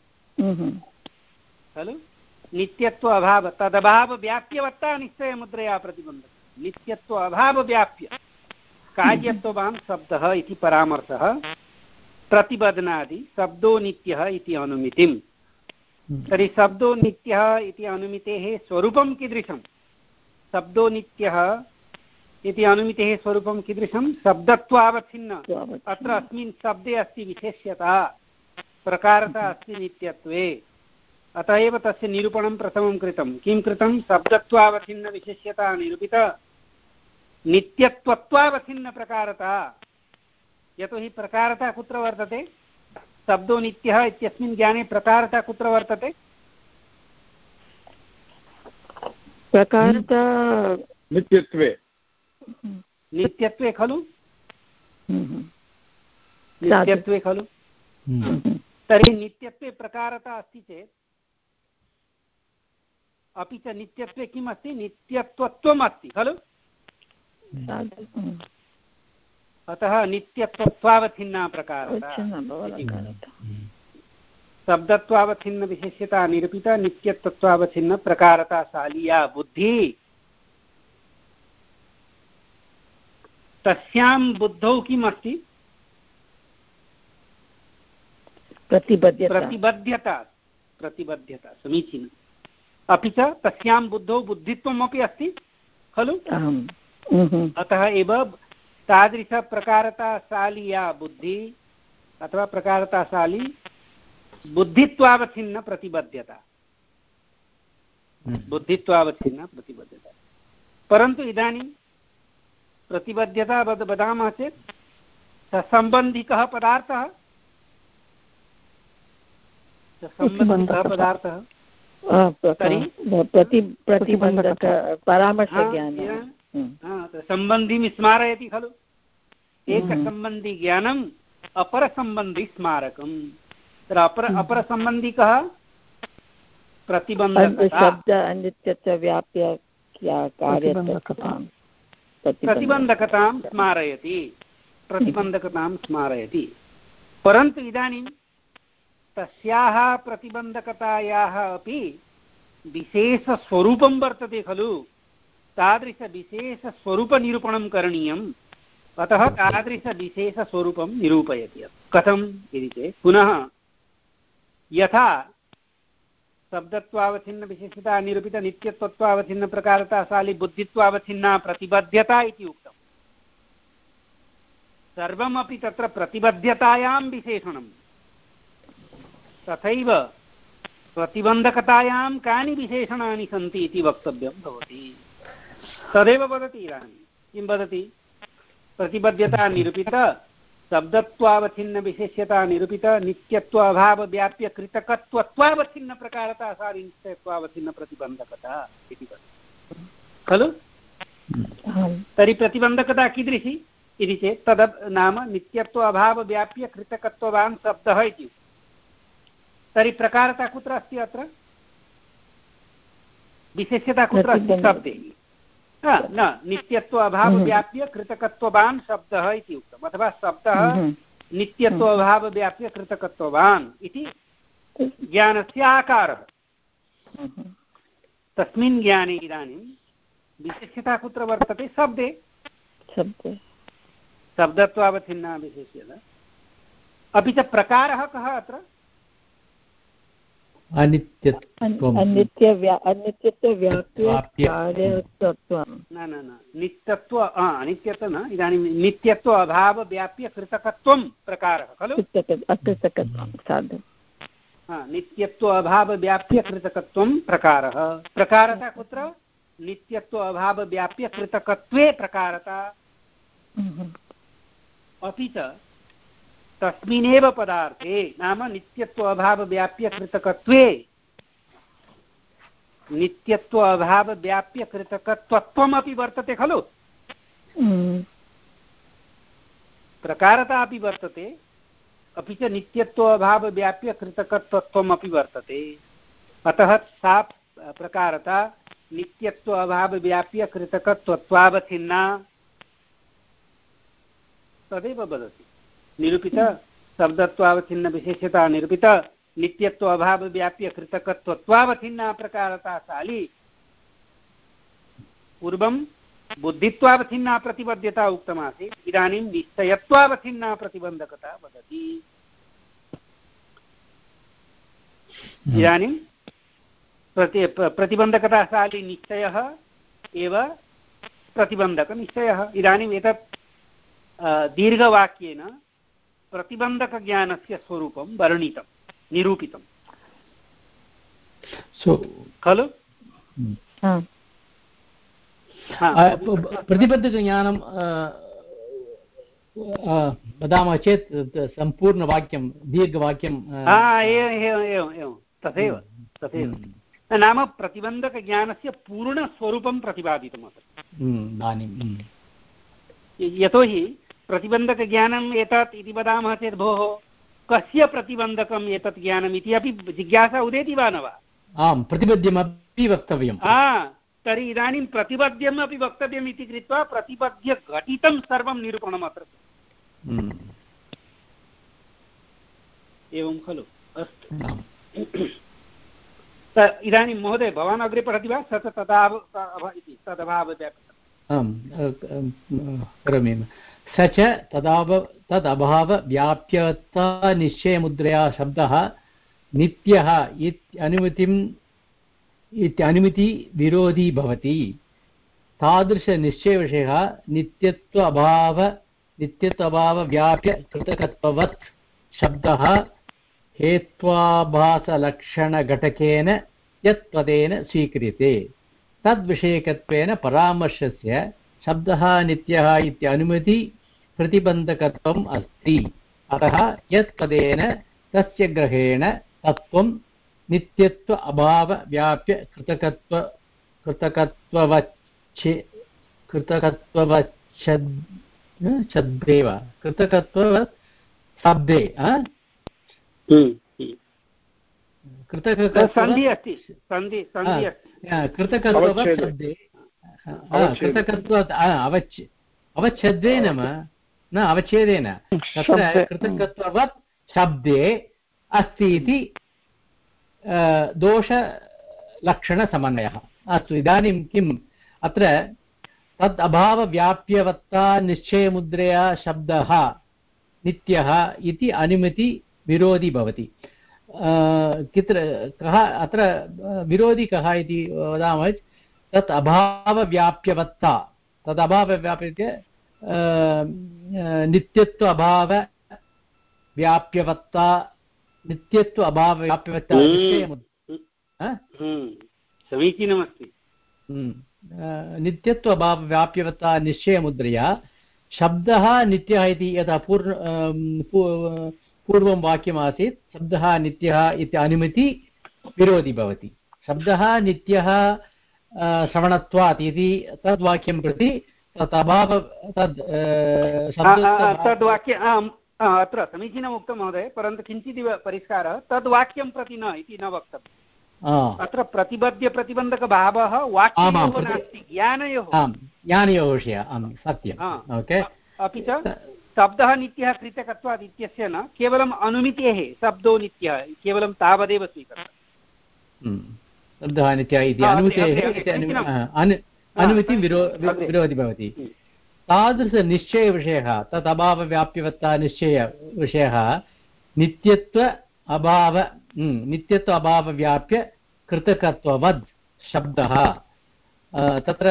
खलु नित्यत्व अभाव तदभावव्याप्यवत्ता निश्चयमुद्रया प्रतिबन्धकः नित्यत्व अभावव्याप्य कार्यत्ववान् शब्दः इति परामर्थः प्रतिबध्नाति शब्दो नित्यः इति अनुमितिम् तर्हि शब्दो नित्यः इति अनुमितेः स्वरूपं कीदृशं शब्दो नित्यः इति अनुमितेः स्वरूपं कीदृशं शब्दत्वावच्छिन्न अत्र अस्मिन् शब्दे अस्ति विशेष्यता प्रकारता अस्ति नित्यत्वे अतः एव तस्य निरूपणं प्रथमं कृतं किं कृतं शब्दत्वावच्छिन्न विशेष्यता निरूपित नित्यत्वत्वावच्छिन्न प्रकारता यतोहि प्रकारता कुत्र वर्तते शब्दो नित्यः इत्यस्मिन् ज्ञाने प्रकारता कुत्र वर्तते प्रकारता नित्यत्वे नित्यत्वे खलु नित्यत्वे खलु तर्हि नित्यत्वे प्रकारता अस्ति चेत् अपि च नित्यत्वे किम् अस्ति नित्यत्वत्वम् अस्ति खलु अतः नित्यत्वत्वावच्छिन्ना प्रकारता शब्दत्वावच्छिन्न विशेष्यता निरूपिता नित्यत्वत्वावच्छिन्न प्रकारताशाली या बुद्धि तस्यां बुद्धौ किम् अस्ति प्रतिबद्धता प्रतिबद्धता प्रतिबद्धता समीचीनम् अपि च तस्यां बुद्धौ बुद्धित्वमपि अस्ति खलु अतः एव तादृशप्रकारताशाली या बुद्धि अथवा प्रकारताशाली बुद्धित्वावच्छिन्न प्रतिबद्धता बुद्धित्वावच्छिन्न प्रतिबद्धता परन्तु इदानीं प्रतिबद्धता वदामः चेत् सम्बन्धिकः पदार्थः सम्बन्धिकः पदार्थः प्रतिबन्धक परामर्शज्ञानं सम्बन्धिं स्मारयति खलु एकसम्बन्धिज्ञानम् अपरसम्बन्धिस्मारकम् तत्र अपर अपरसम्बन्धिकः प्रतिबन्धकता शब्द अनित्यत्व व्याप्य प्रतिबन्धकतां स्मारयति प्रतिबन्धकतां स्मारयति परन्तु इदानीं तस्याः प्रतिबन्धकतायाः अपि विशेषस्वरूपं वर्तते खलु तादृशविशेषस्वरूपनिरूपणं करणीयम् अतः तादृशविशेषस्वरूपं निरूपयति कथम् इति चेत् पुनः यथा शब्दत्वावच्छिन्न विशेषता निरूपित नित्यत्वत्वावच्छिन्न प्रकारताशाली बुद्धित्वावच्छिन्ना प्रतिबद्धता इति उक्तम् सर्वमपि तत्र प्रतिबद्धतायां विशेषणं तथैव प्रतिबन्धकतायां कानि विशेषणानि सन्ति इति वक्तव्यं भवति तदेव वदति इदानीं किं वदति प्रतिबद्धता निरूपित शब्दत्वावच्छिन्न विशेष्यता निरूपित नित्यत्व अभाव व्याप्य कृतकत्वत्वावच्छिन्न प्रकारताशाली नित्यत्वावच्छिन्न प्रतिबन्धकता इति वदति खलु तर्हि प्रतिबन्धकता कीदृशी इति चेत् तद् नाम नित्यत्व अभाव व्याप्य कृतकत्ववान् शब्दः इति तर्हि प्रकारता कुत्र अस्ति अत्र विशेष्यता कुत्र अस्ति शब्दे न नित्यत्व अभाव व्याप्य कृतकत्ववान् शब्दः इति उक्तम् अथवा शब्दः नित्यत्व अभाव व्याप्य कृतकत्ववान् इति ज्ञानस्य आकारः तस्मिन् ज्ञाने इदानीं विशेष्यता कुत्र वर्तते शब्दे शब्दे शब्दत्वावच्छिन्ना विशेष्यता अपि च प्रकारः कः अत्र अनित्यत्वम् न न न नित्यत्व अनित्यत्व न इदानीं नित्यत्व अभाव व्याप्य कृतकत्वं प्रकारः खलु नित्यत्व अभाव व्याप्य कृतकत्वं प्रकारः प्रकारता कुत्र नित्यत्व अभाव व्याप्य कृतकत्वे प्रकारता अपि च तस्मिन्नेव पदार्थे नाम नित्यत्व अभाव व्याप्य कृतकत्वे नित्यत्व अभाव व्याप्य कृतकत्वत्वमपि वर्तते खलु प्रकारता अपि वर्तते अपि च नित्यत्व अभाव व्याप्य कृतकत्वत्वमपि वर्तते अतः सा प्रकारता नित्यत्व अभाव व्याप्य कृतकत्वत्वावच्छिन्ना तदेव वदति निरूपित शब्दत्वावच्छिन्न विशेष्यता निरूपित नित्यत्व अभाव व्याप्य कृतकत्वत्वावच्छिन्ना प्रकारताशाली पूर्वं बुद्धित्वावच्छिन्ना प्रतिबद्धता उक्तमासीत् इदानीं निश्चयत्वावच्छिन्ना प्रतिबन्धकता वदति इदानीं प्रति प्रतिबन्धकताशाली निश्चयः एव प्रतिबन्धकनिश्चयः इदानीम् एतत् दीर्घवाक्येन प्रतिबन्धकज्ञानस्य स्वरूपं वर्णितं निरूपितं खलु प्रतिबद्धकज्ञानं वदामः चेत् सम्पूर्णवाक्यं दीर्घवाक्यं एवं तथैव तथैव नाम प्रतिबन्धकज्ञानस्य पूर्णस्वरूपं प्रतिपादितम् इदानीं यतोहि प्रतिबन्धकज्ञानम् एतत् इति वदामः चेत् भोः कस्य प्रतिबन्धकम् एतत् ज्ञानम् इति अपि जिज्ञासा उदेति वा न वा? आम्, प्रतिपद्यमपि वक्तव्यम्। तर्हि इदानीं प्रतिपद्यम् अपि वक्तव्यम् इति कृत्वा प्रतिपद्य घटितं सर्वं निरूपणम् अत्र। एवं खलु? अस्तु। इदानीं महोदय भवान् अग्रे पठति वा? स तदा इति तदभावव्याप्यता। आम्, करोमि। स च तदाव तदभावव्याप्यता निश्चयमुद्रया शब्दः नित्यः इत्यनुमतिम् इत्यनुमतिविरोधी भवति। तादृशनिश्चयविषयः नित्यत्व अभाव नित्यत्वाभावव्याप्य कृतकत्ववत् शब्दः हेत्वाभासलक्षणघटकेन यत्पदेन स्वीक्रियते तद्विषयकत्वेन परामर्शस्य शब्दः नित्यः इत्यनुमति प्रतिबन्धकत्वम् अस्ति। अतः यत्पदेन तस्य ग्रहेण तत्त्वं नित्यत्व अभावव्याप्य कृतकत्व कृतकत्ववच्छे कृतकत्ववच्छद्देव कृतकत्ववत् शब्दे सन्धि अस्ति सन्धि सन्धि अस्ति कृतकत्ववत् शब्दे कृतकत्वात् अवच् अवच्छेदेन न अवच्छेदेन तत्र कृतकत्ववत् शब्दे अस्ति इति दोषलक्षणसमन्वयः। अस्तु, इदानीं किम् अत्र तद् अभावव्याप्यवत्ता निश्चयमुद्रया शब्दः नित्यः इति अनुमति विरोधी भवति। कुत्र कः अत्र विरोधी कः इति वदामः चेत् तत् अभावव्याप्यवत्ता तद् अभावव्याप्यते नित्यत्व अभावव्याप्यवत्ता नित्यत्व अभावव्याप्यवत्ता समीचीनमस्ति। नित्यत्व अभावव्याप्यवत्ता निश्चयमुद्रया शब्दः नित्यः इति यथा पूर्व पूर्वं वाक्यमासीत् शब्दः नित्यः इति अनुमति विरोधी भवति। शब्दः नित्यः श्रवणत्वात् इति तद्वाक्यं प्रति तत् अभाव तद् तद्वाक्य अत्र समीचीनम् उक्तं महोदय, परन्तु किञ्चिदिव परिष्कारः तद्वाक्यं प्रति न इति न वक्तव्यम्। अत्र प्रतिबद्ध प्रतिबन्धकभावः वाक्ययोः नास्ति, ज्ञानयोः ज्ञानयोः विषयः। सत्यम्। ओके। अपि च शब्दः नित्यः कृतकत्वात् इत्यस्य न केवलम् अनुमितेः शब्दो नित्यः केवलं तावदेव स्वीकर्तव्यम्। शब्दः नित्यः इति अनुमितेः अनुमितिं विरोधी भवति। तादृशनिश्चयविषयः तद् अभावव्याप्यवत्ता निश्चयविषयः नित्यत्व अभाव नित्यत्व अभावव्याप्य कृतकत्ववद् शब्दः तत्र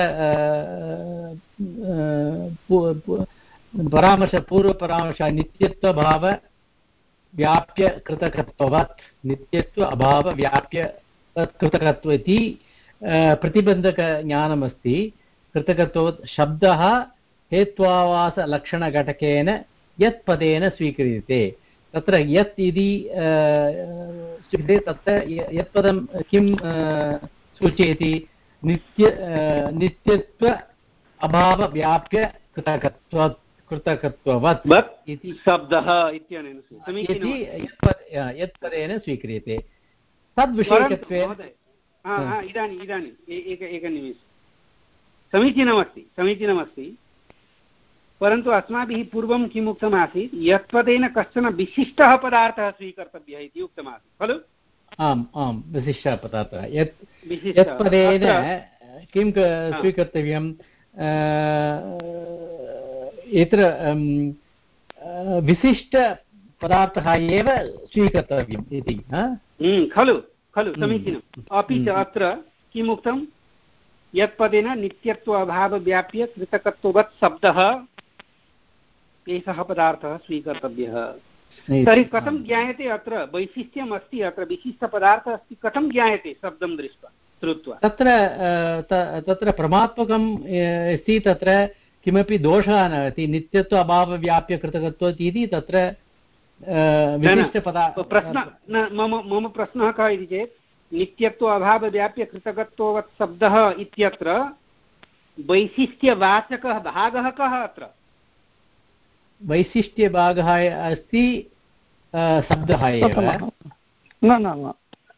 परामर्श पूर्वपरामर्श नित्यत्वभाव व्याप्य कृतकत्ववत् नित्यत्व अभाव व्याप्य कृतकत्व इति प्रतिबन्धकज्ञानमस्ति। कृतकत्ववत् शब्दः हेत्वावासलक्षणघटकेन यत् पदेन स्वीक्रियते। तत्र यत् इति स्वीक्रियते तत्र यत् पदं किं सूचयति? नित्य नित्यत्व अभावव्याप्य कृतकत्वत् कृतकत्ववत् इति शब्दः इत्यनेन यत् पदेन स्वीक्रियते तद्विषयकत्वेन। इदानीम् इदानीम् एक एकनिमेषः समीचीनमस्ति समीचीनमस्ति परन्तु अस्माभिः पूर्वं किम् उक्तमासीत् यत्पदेन कश्चन विशिष्टः पदार्थः स्वीकर्तव्यः इति उक्तमासीत् खलु? आम् आम्, विशिष्टः पदार्थः यत् यत्पदेन किं स्वीकर्तव्यं? यत्र विशिष्टपदार्थः एव स्वीकर्तव्यम् इति खलु खलु समीचीनम्। अपि च अत्र किम् उक्तं? यत्पदेन नित्यत्व अभावव्याप्य कृतकत्ववत् शब्दः एषः पदार्थः स्वीकर्तव्यः। तर्हि कथं ज्ञायते? अत्र वैशिष्ट्यम् अस्ति, अत्र विशिष्टपदार्थः अस्ति, कथं ज्ञायते शब्दं दृष्ट्वा श्रुत्वा? तत्र तत्र प्रमात्मकम् अस्ति, तत्र किमपि दोषः नास्ति। नित्यत्व अभावव्याप्य कृतकत्वम् इति तत्र विशिष्टपदा प्रश्न मम मम प्रश्नः कः इति चेत् नित्यत्व अभावव्याप्य कृतकत्ववत् शब्दः इत्यत्र शब्दः एव न न न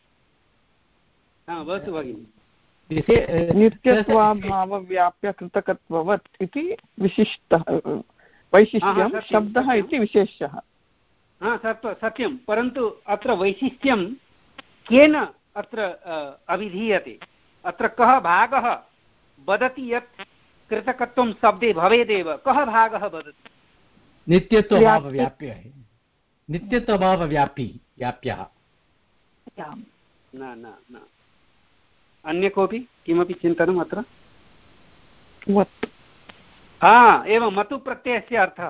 नित्यत्वाभावव्याप्यकृतकत्ववत् इति विशिष्टः वैशिष्ट्यं शब्दः इति विशेषः। सत्यं, परन्तु अत्र वैशिष्ट्यं केन अत्र अभिधीयते? अत्र कः भागः वदति यत् कृतकत्वं शब्दे भवेदेव? कः भागः वदति? नित्यत्वभावव्याप्यः नित्यत्वभावव्यापी व्याप्यः न न न अन्य कोऽपि किमपि चिन्तनम् अत्र? हा एवं मतु प्रत्ययस्य अर्थः।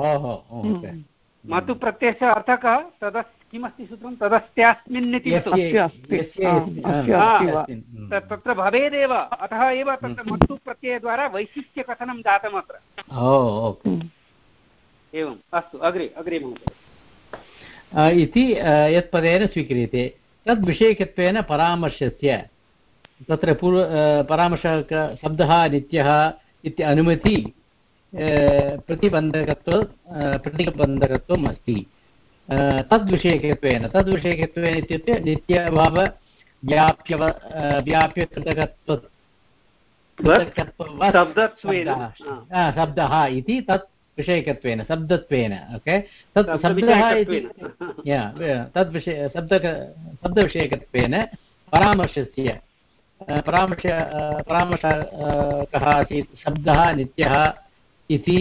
मतु प्रत्ययस्य अर्थः कः? तद किमस्ति सूत्रं? तदस्यास्मिन्निति तत्र भवेदेव, अतः एव तत्र मतु प्रत्ययद्वारा वैशिष्ट्यकथनं जातम् अत्र। एवम्, अस्तु, अग्रे अग्रे महोदय। इति यत् पदेन स्वीक्रियते तद् विषयकत्वेन परामर्शस्य तत्र पूर्व परामर्शः शब्दः नित्यः इति अनुमति प्रतिबन्धकत्व प्रतिबन्धकत्वम् अस्ति। तद्विषयकत्वेन तद्विषयकत्वेन इत्युक्ते नित्यभाव व्याप्य व्याप्यकृतकत्व शब्दः इति तत् विषयकत्वेन शब्दत्वेन ओके तत् शब्दः इति तद् विषय शब्द शब्दविषयकत्वेन परामर्शस्य परामर्श परामर्शः कः आसीत्? शब्दः नित्यः इति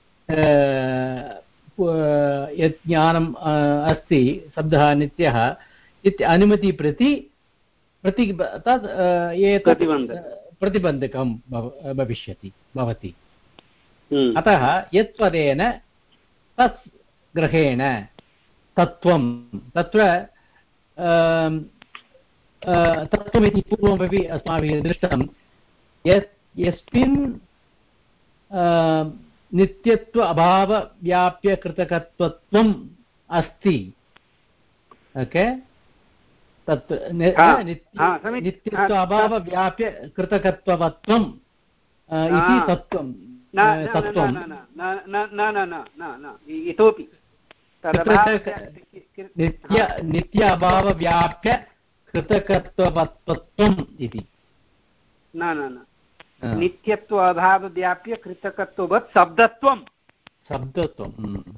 यत् ज्ञानम् अस्ति शब्दः नित्यः इति अनुमति प्रति प्रति तद् एतत् प्रतिबन्धकं भविष्यति भवति। अतः यत् पदेन तत् ग्रहेण तत्त्वं तत्र तत्त्वमिति पूर्वमपि अस्माभिः दृष्टं यत् यस्मिन् नित्यत्व अभावव्याप्यकृतकत्वत्वम् अस्ति ओके तत् नित्यत्व अभावव्याप्यकृतकत्वत्वम् इति तत्त्वं तत्त्वं इतोपि नित्य नित्य अभावव्याप्य कृतकत्वत्वम् इति न न न नित्यत्व अभावव्याप्य कृतकत्ववत् शब्दत्वं शब्दत्वं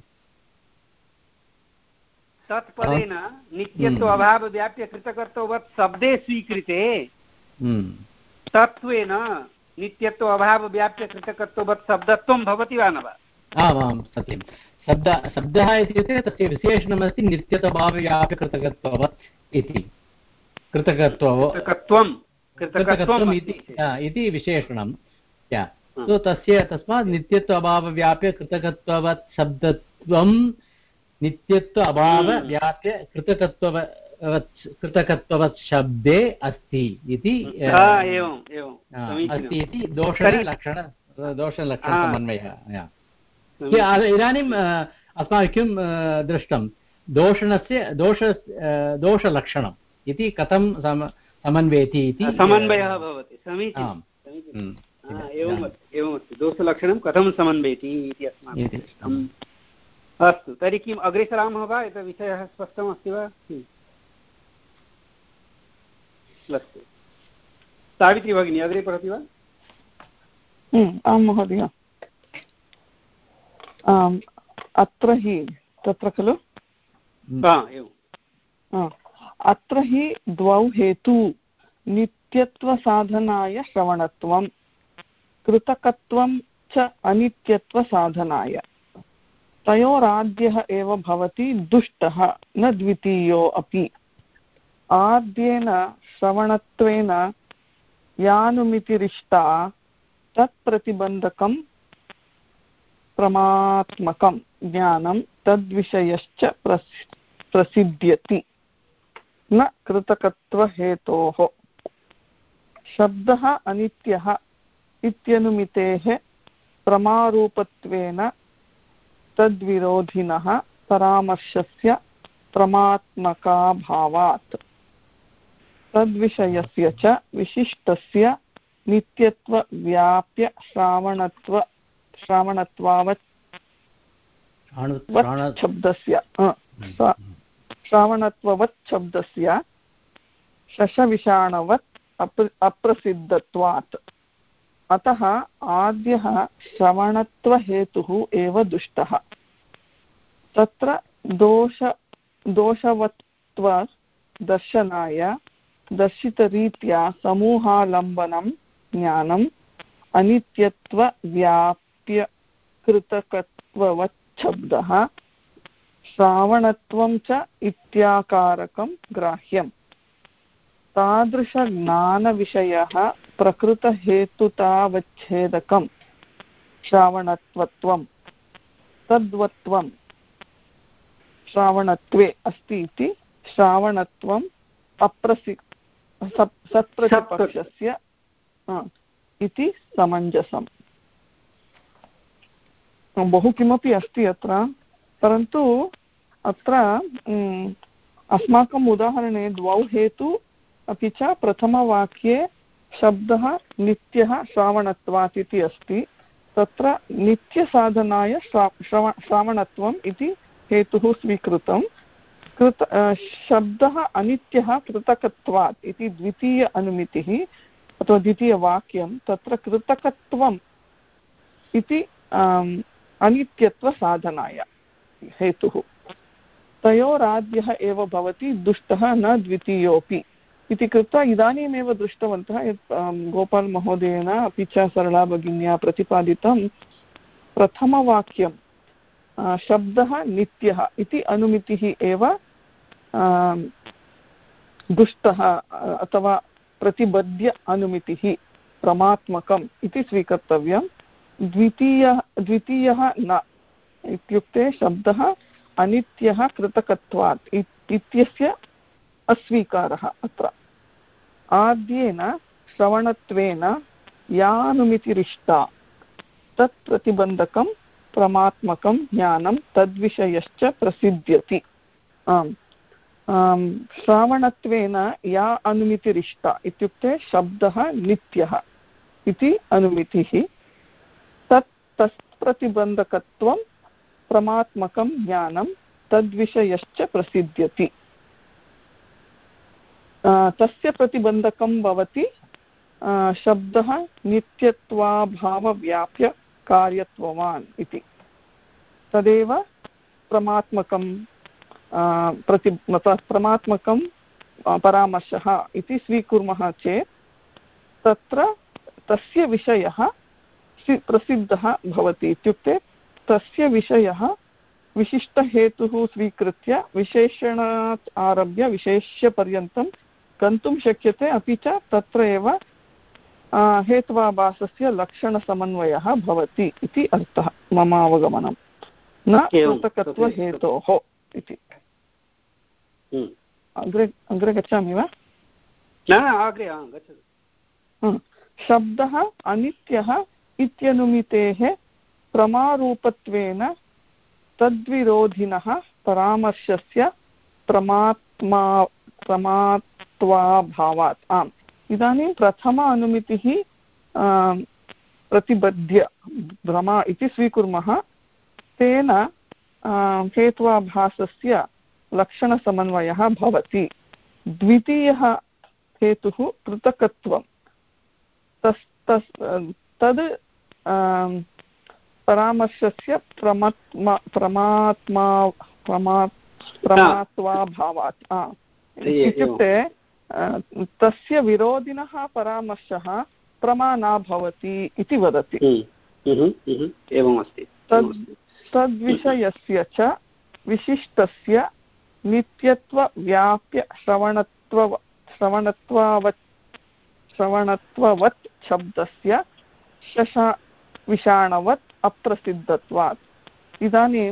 तत्पदेन नित्यत्व अभावव्याप्य कृतकत्ववत् शब्दे स्वीकृते तत्त्वेन नित्यत्व अभावव्याप्य कृतकत्ववत् शब्दत्वं भवति वा न वा? आमां सत्यं। शब्द शब्दः इत्युक्ते तस्य विशेषणमस्ति नित्यत्वभावव्याप्य कृतकत्ववत् इति कृतकत्वं कृतकत्वम् इति विशेषणं तो तस्य तस्मात् नित्यत्व अभावव्याप्य कृतकत्ववत् शब्दत्वं नित्यत्व अभावव्याप्य कृतकत्ववत् कृतकत्ववत् शब्दे अस्ति इति अस्ति इति दोषलक्षण दोषलक्षणसमन्वयः। इदानीम् अस्माभिः किं दृष्टं दोषणस्य दोष दोषलक्षणम् इति कथं समन्वयति इति समन्वयः भवति। समीचीनम् एवमस्ति एवमस्ति दोषलक्षणं कथं समन्वयति इति अस्माभिः। अस्तु तर्हि किम् अग्रे सरामः वा? एतत् विषयः स्पष्टमस्ति वा? अस्तु सावित्री भगिनी अग्रे पठति वा? आं महोदय। अत्र हि तत्र खलु अत्र हि द्वौ हेतु नित्यत्वसाधनाय श्रवणत्वं कृतकत्वं च अनित्यत्वसाधनाय तयोराद्यः एव भवति दुष्टः न द्वितीयो अपि। आद्येन श्रवणत्वेन यानुमितिरिष्टा तत्प्रतिबन्धकं प्रमात्मकं ज्ञानं तद्विषयश्च प्रसिद्ध्यति न कृतकत्वहेतोः। शब्दः अनित्यः इत्यनुमितेः प्रमारूपत्वेन तद्विरोधिनः परामर्शस्य प्रमात्मकाभावात् तद्विषयस्य च विशिष्टस्य नित्यत्वव्याप्य श्रावणत्व श्रावणत्वावत् वत् शब्दस्य श्रावणत्ववत् शब्दस्य शशविषाणवत् अप्र अप्रसिद्धत्वात् अतः आद्यः श्रवणत्वहेतुः एव दुष्टः। तत्र दोष दोषवत्त्वदर्शनाय दर्शितरीत्या समूहालम्बनं ज्ञानम् अनित्यत्वव्याप्यकृतकत्ववत् शब्दः श्रावणत्वं च इत्याकारकं ग्राह्यम्। तादृशज्ञानविषयः प्रकृतहेतुतावच्छेदकं श्रावणत्वत्वं तद्वत्त्वं श्रावणत्वे अस्ति इति श्रावणत्वम् अप्रसि सत्प्रतिपक्षस्य इति समञ्जसम्। बहु किमपि अस्ति अत्र, परन्तु अत्र अस्माकम् उदाहरणे द्वौ हेतु अपि च प्रथमवाक्ये शब्दः नित्यः श्रावणत्वात् इति अस्ति। तत्र नित्यसाधनाय श्राव श्रावणत्वम् इति हेतुः स्वीकृतं। कृत शब्दः अनित्यः कृतकत्वात् इति द्वितीय अनुमितिः अथवा द्वितीयवाक्यं। तत्र कृतकत्वम् इति अनित्यत्वसाधनाय हेतुः। तयोराद्यः एव भवति दुष्टः न द्वितीयोऽपि इति कृत्वा इदानीमेव दृष्टवन्तः यत् गोपालमहोदयेन अपि च सरला भगिन्या प्रतिपादितं प्रथमवाक्यं शब्दः नित्यः इति अनुमितिः एव दुष्टः अथवा प्रतिबद्ध अनुमितिः प्रमात्मकम् इति स्वीकर्तव्यं। द्वितीयः द्वितीयः न इत्युक्ते शब्दः अनित्यः कृतकत्वात् इत्यस्य अस्वीकारः। अत्र आद्येन श्रवणत्वेन यानुमितिरिष्टा तत् प्रतिबन्धकं प्रमात्मकं ज्ञानं तद्विषयश्च प्रसिद्ध्यति। आम् श्रावणत्वेन या अनुमितिरिष्टा इत्युक्ते शब्दः नित्यः इति अनुमितिः तत् तत् प्रतिबन्धकत्वं प्रमात्मकं ज्ञानं तद्विषयश्च प्रसिद्ध्यति। तस्य प्रतिबन्धकं भवति शब्दः नित्यत्वाभावव्याप्य कार्यत्ववान् इति। तदेव प्रमात्मकं प्रति प्रमात्मकं परामर्शः इति स्वीकुर्मः चेत् तत्र तस्य विषयः प्रसिद्धः भवति। इत्युक्ते तस्य विषयः विशिष्टहेतुः स्वीकृत्य विशेषणात् आरभ्य विशेष्यपर्यन्तं गन्तुं शक्यते। अपि च तत्र एव हेत्वाभासस्य लक्षणसमन्वयः भवति इति अर्थः मम अवगमनं। न कृतकत्वहेतोः इति। अग्रे अग्रे गच्छामि वा? शब्दः अनित्यः इत्यनुमितेः प्रमारूपत्वेन तद्विरोधिनः परामर्शस्य प्रमात्मा प्रमात्वाभावात्। आम् इदानीं प्रथम अनुमितिः प्रतिबद्ध्य भ्रमा इति स्वीकुर्मः। तेन हेत्वाभासस्य लक्षणसमन्वयः भवति। द्वितीयः हेतुः कृतकत्वं तस् तस् तद् परामर्शस्य प्रमात्मा प्रमात्मा प्रमात्वाभावात्। इत्युक्ते तस्य विरोधिनः परामर्शः प्रमा न भवति इति वदति। एवमस्ति। तद् तद्विषयस्य च विशिष्टस्य नित्यत्वव्याप्य श्रवणत्व श्रवणत्वावत् श्रवणत्ववत् शब्दस्य शशा विषाणवत् अप्रसिद्धत्वात्। इदानीं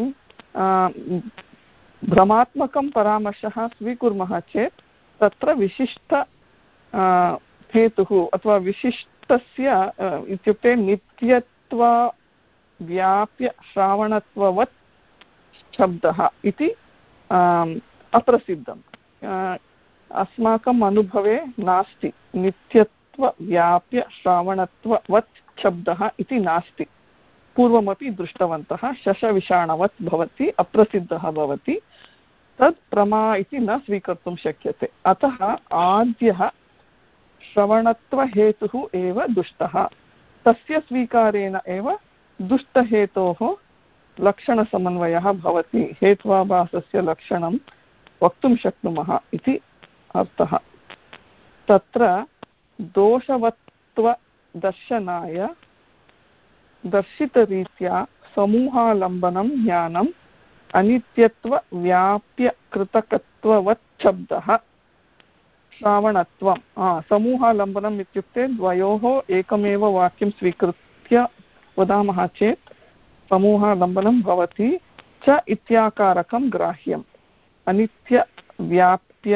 भ्रमात्मकं परामर्शः स्वीकुर्मः चेत् तत्र विशिष्ट हेतुः अथवा विशिष्टस्य इत्युक्ते नित्यत्वव्याप्य श्रावणत्ववत् शब्दः इति अप्रसिद्धम्। अस्माकम् अनुभवे नास्ति। नित्यत्वव्याप्य श्रावणत्ववत् शब्दः इति नास्ति। पूर्वमपि दृष्टवन्तः शशविषाणवत् भवति अप्रसिद्धः भवति तत् प्रमा इति न स्वीकर्तुं शक्यते अतः आद्यः श्रवणत्वहेतुः एव दुष्टः तस्य स्वीकारेण एव दुष्टहेतोः लक्षणसमन्वयः भवति हेत्वाभासस्य लक्षणं वक्तुं शक्नुमः इति अर्थः तत्र दोषवत्त्वदर्शनाय दर्शितरीत्या समूहालम्बनं ज्ञानम् अनित्यत्वव्याप्यकृतकत्ववत् शब्दः श्रावणत्वं समूहालम्बनम् इत्युक्ते द्वयोः एकमेव वाक्यं स्वीकृत्य वदामः चेत् समूहालम्बनं भवति च इत्याकारकं ग्राह्यम् अनित्यव्याप्य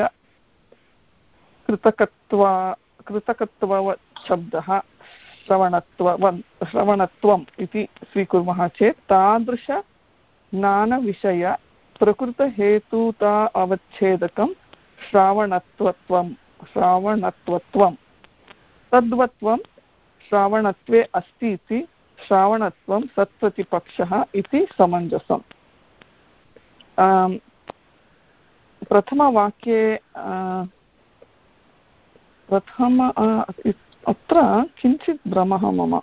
कृतकत्वा कृतकत्ववत् शब्दः श्रवणत्वं श्रवणत्वम् इति स्वीकुर्मः चेत् तादृश ज्ञानविषय प्रकृतहेतुता अवच्छेदकं श्रावणत्वत्वं श्रावणत्वत्वं तद्वत्वं श्रावणत्वे अस्ति इति श्रावणत्वं सत्प्रतिपक्षः इति समञ्जसम् प्रथमवाक्ये प्रथम अत्र किञ्चित् भ्रमः मम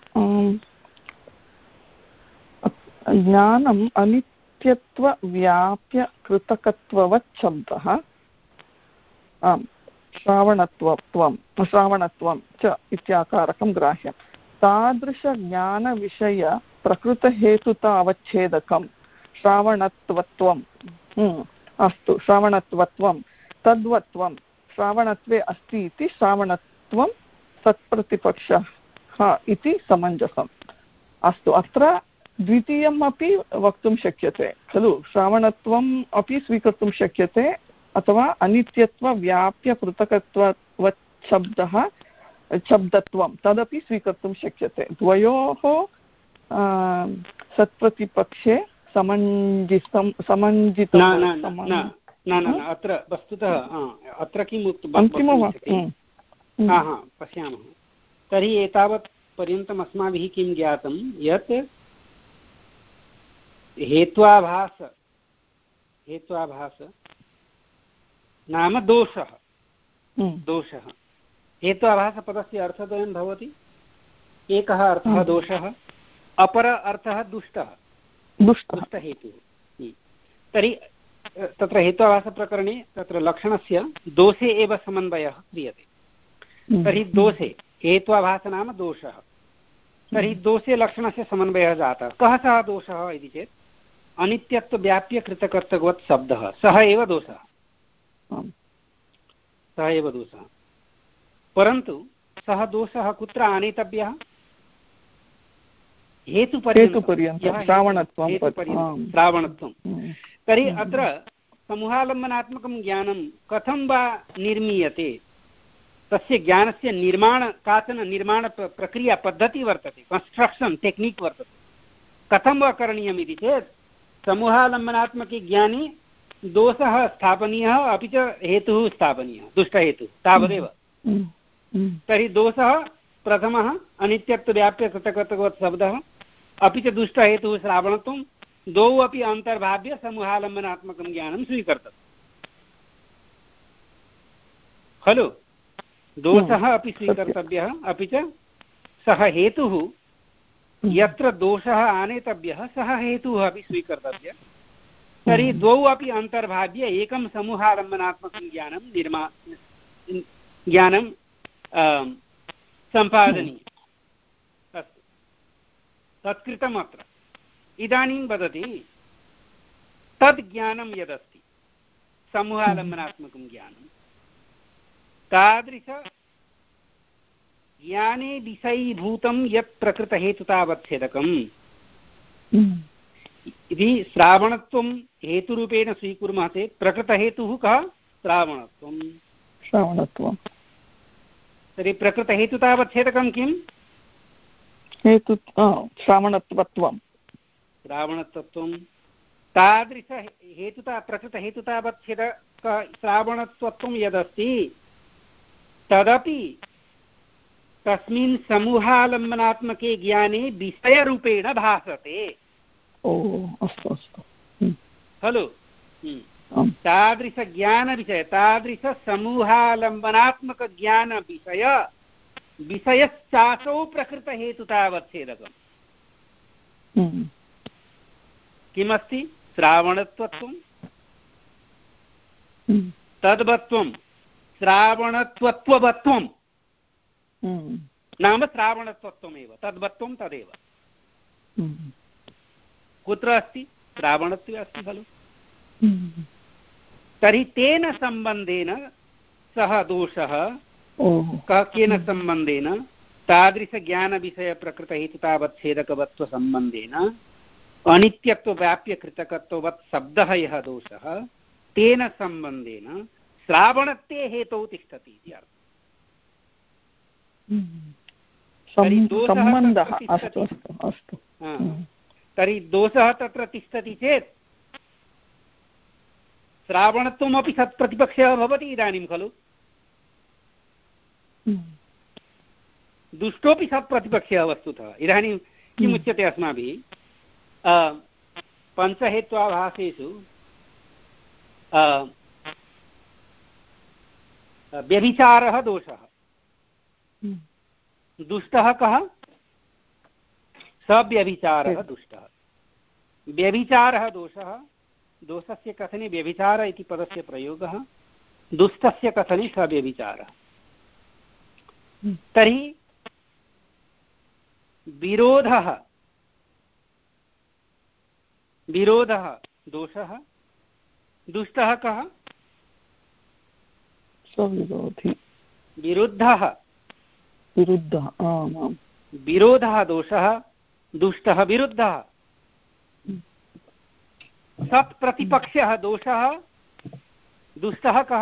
ज्ञानम् अनित्यत्वव्याप्यकृतकत्ववत् शब्दः आम् श्रावणत्वत्वं श्रावणत्वं च इत्याकारकं ग्राह्यं तादृशज्ञानविषय प्रकृतहेतुता अवच्छेदकं श्रावणत्वत्वं अस्तु श्रावणत्वत्वं तद्वत्वं श्रावणत्वे अस्ति इति श्रावणत्वं सत्प्रतिपक्षः इति समञ्जसम् अस्तु अत्र द्वितीयम् अपि वक्तुं शक्यते खलु श्रावणत्वम् अपि स्वीकर्तुं शक्यते अथवा अनित्यत्वव्याप्यपृथकत्ववत् शब्दः शब्दत्वं तदपि स्वीकर्तुं शक्यते द्वयोः सत्प्रतिपक्षे समञ्जितं समञ्जितं न न अत्र वस्तुतः अत्र किम् उक्तं पश्यामः तर्हि एतावत् पर्यन्तम् अस्माभिः किं ज्ञातं यत् हेत्वाभास हेत्वाभास नाम दोषः दोषः हेत्वाभासपदस्य अर्थद्वयं भवति एकः अर्थः दोषः अपर अर्थः दुष्टः दुष्टहेतुः तर्हि तत्र हेत्वाभासप्रकरणे तत्र लक्षणस्य दोषे एव समन्वयः क्रियते तर्हि दोषे हेत्वाभास नाम दोषः तर्हि दोषे लक्षणस्य समन्वयः जातः कः सः दोषः इति चेत् अनित्यत्वव्याप्यकृतकर्तृवत् शब्दः सः एव दोषः सः एव दोषः परन्तु सः दोषः कुत्र आनेतव्यः हेतुपर्यन्तं श्रावणत्वं तर्हि अत्र समूहालम्बनात्मकं ज्ञानं कथं वा निर्मीयते तस्य ज्ञानस्य निर्माण काचन निर्माणप्रक्रिया पद्धतिः वर्तते कन्स्ट्रक्षन् टेक्निक् वर्तते कथं वा करणीयम् इति चेत् समूहालम्बनात्मके ज्ञाने दोषः स्थापनीयः अपि च हेतुः स्थापनीयः दुष्टहेतुः तावदेव तर्हि दोषः प्रथमः अनित्यत्वव्याप्यकृतकर्तृवत् शब्दः अपि च दुष्टहेतुः श्रावणत्वं द्वौ अपि अन्तर्भाव्य समूहालम्बनात्मकं ज्ञानं स्वीकर्तव्यं खलु दोषः अपि स्वीकर्तव्यः अपि च सः हेतुः यत्र दोषः आनेतव्यः सः हेतुः अपि स्वीकर्तव्यः तर्हि द्वौ अपि अन्तर्भाव्य एकं समूहालम्बनात्मकं ज्ञानं निर्मा ज्ञानं सम्पादनीयम् अस्तु तत्कृतम् अत्र इदानीं वदति तद् ज्ञानं यदस्ति समूहालम्बनात्मकं ज्ञानं तादृश ज्ञाने विषयीभूतं यत् प्रकृतहेतुतावच्छेदकम् इति श्रावणत्वं हेतुरूपेण स्वीकुर्मः चेत् प्रकृतहेतुः कः श्रावणत्वं श्रावणत्वं तर्हि प्रकृतहेतुतावच्छेदकं किं हेतु श्रावणत्वत्वं श्रावणत्वं तादृश हेतुता प्रकृतहेतुतावच्छेदक श्रावणत्वं यदस्ति तदपि तस्मिन् समूहालम्बनात्मके ज्ञाने विषयरूपेण भासते। ओ अस्तु अस्तु खलु तादृशज्ञानविषय तादृशसमूहालम्बनात्मकज्ञानविषय विषयश्चासौ प्रकृतहेतुतावच्छेदकम् किमस्ति श्रावणत्वत्वं तद्वत्वं श्रावणत्वत्ववत्वं नाम श्रावणत्वत्वमेव तद्वत्वं तदेव कुत्र अस्ति श्रावणत्वे अस्ति खलु तर्हि तेन सम्बन्धेन सः दोषः केन सम्बन्धेन तादृशज्ञानविषयप्रकृतहेतुतावच्छेदकवत्वसम्बन्धेन अनित्यत्वव्याप्यकृतकत्ववत् शब्दः यः दोषः तेन सम्बन्धेन श्रावणत्वे हेतौ तिष्ठति इति अर्थः। सम्बन्धः अस्तु अस्तु तर्हि दोषः तत्र तिष्ठति चेत् श्रावणत्वमपि सत्प्रतिपक्षः भवति इदानीं खलु दुष्टोपि सत्प्रतिपक्षः वस्तुतः। इदानीं किमुच्यते अस्माभिः पञ्चहेत्वाभासेषु व्यभिचारः दोषः दुष्टः कः सव्यभिचारः दुष्टः व्यभिचारः दोषः दोषस्य कथने व्यभिचार इति पदस्य प्रयोगः दुष्टस्य कथने सव्यभिचारः। तर्हि विरोधः विरोधः दोषः दुष्टः कः सविरोधी विरुद्धः विरुद्धः आमां विरोधः दोषः दुष्टः विरुद्धः सत्प्रतिपक्षः दोषः दुष्टः कः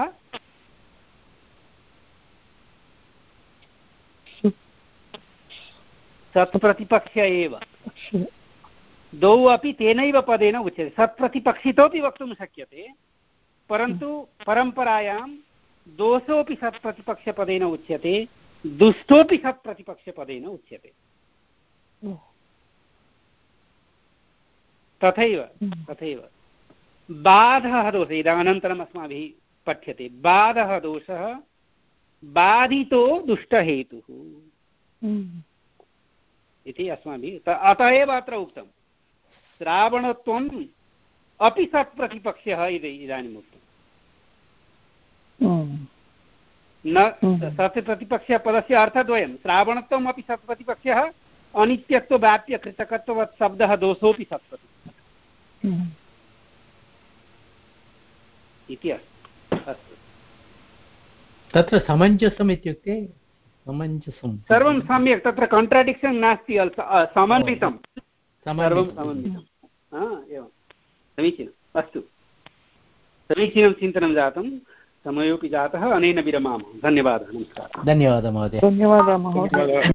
सत्प्रतिपक्ष एव द्वौ अपि तेनैव पदेन उच्यते सत्प्रतिपक्षितोपि वक्तुं शक्यते परन्तु परम्परायां दोषोऽपि सत्प्रतिपक्षपदेन उच्यते दुष्टोऽपि सत्प्रतिपक्षपदेन उच्यते तथैव तथैव बाधः दोषः इदानीन्तरम् अस्माभिः पठ्यते बाधः दोषः बाधितो दुष्टहेतुः इति अस्माभिः अतः एव अत्र उक्तं श्रावणत्वम् अपि सत्प्रतिपक्षः इति इदानीम् उक्तम् न सत्प्रतिपक्षपदस्य अर्थद्वयं श्रावणत्वम् अपि सत्प्रतिपक्षः अनित्यत्वव्याप्यकृतकत्ववत् शब्दः दोषोऽपि सत्प्रतिपक्षः इति अस्तु तत्र समञ्जसम् इत्युक्ते समञ्जसं सर्वं सम्यक् तत्र काण्ट्राडिक्षन् नास्ति समन्वितं सर्वं समन्वितम् एवं समीचीनम् अस्तु समीचीनं चिन्तनं जातं समयोपि जातः अनेन विरमामः धन्यवादः नमस्कारः धन्यवादः महोदय धन्यवादः महोदय।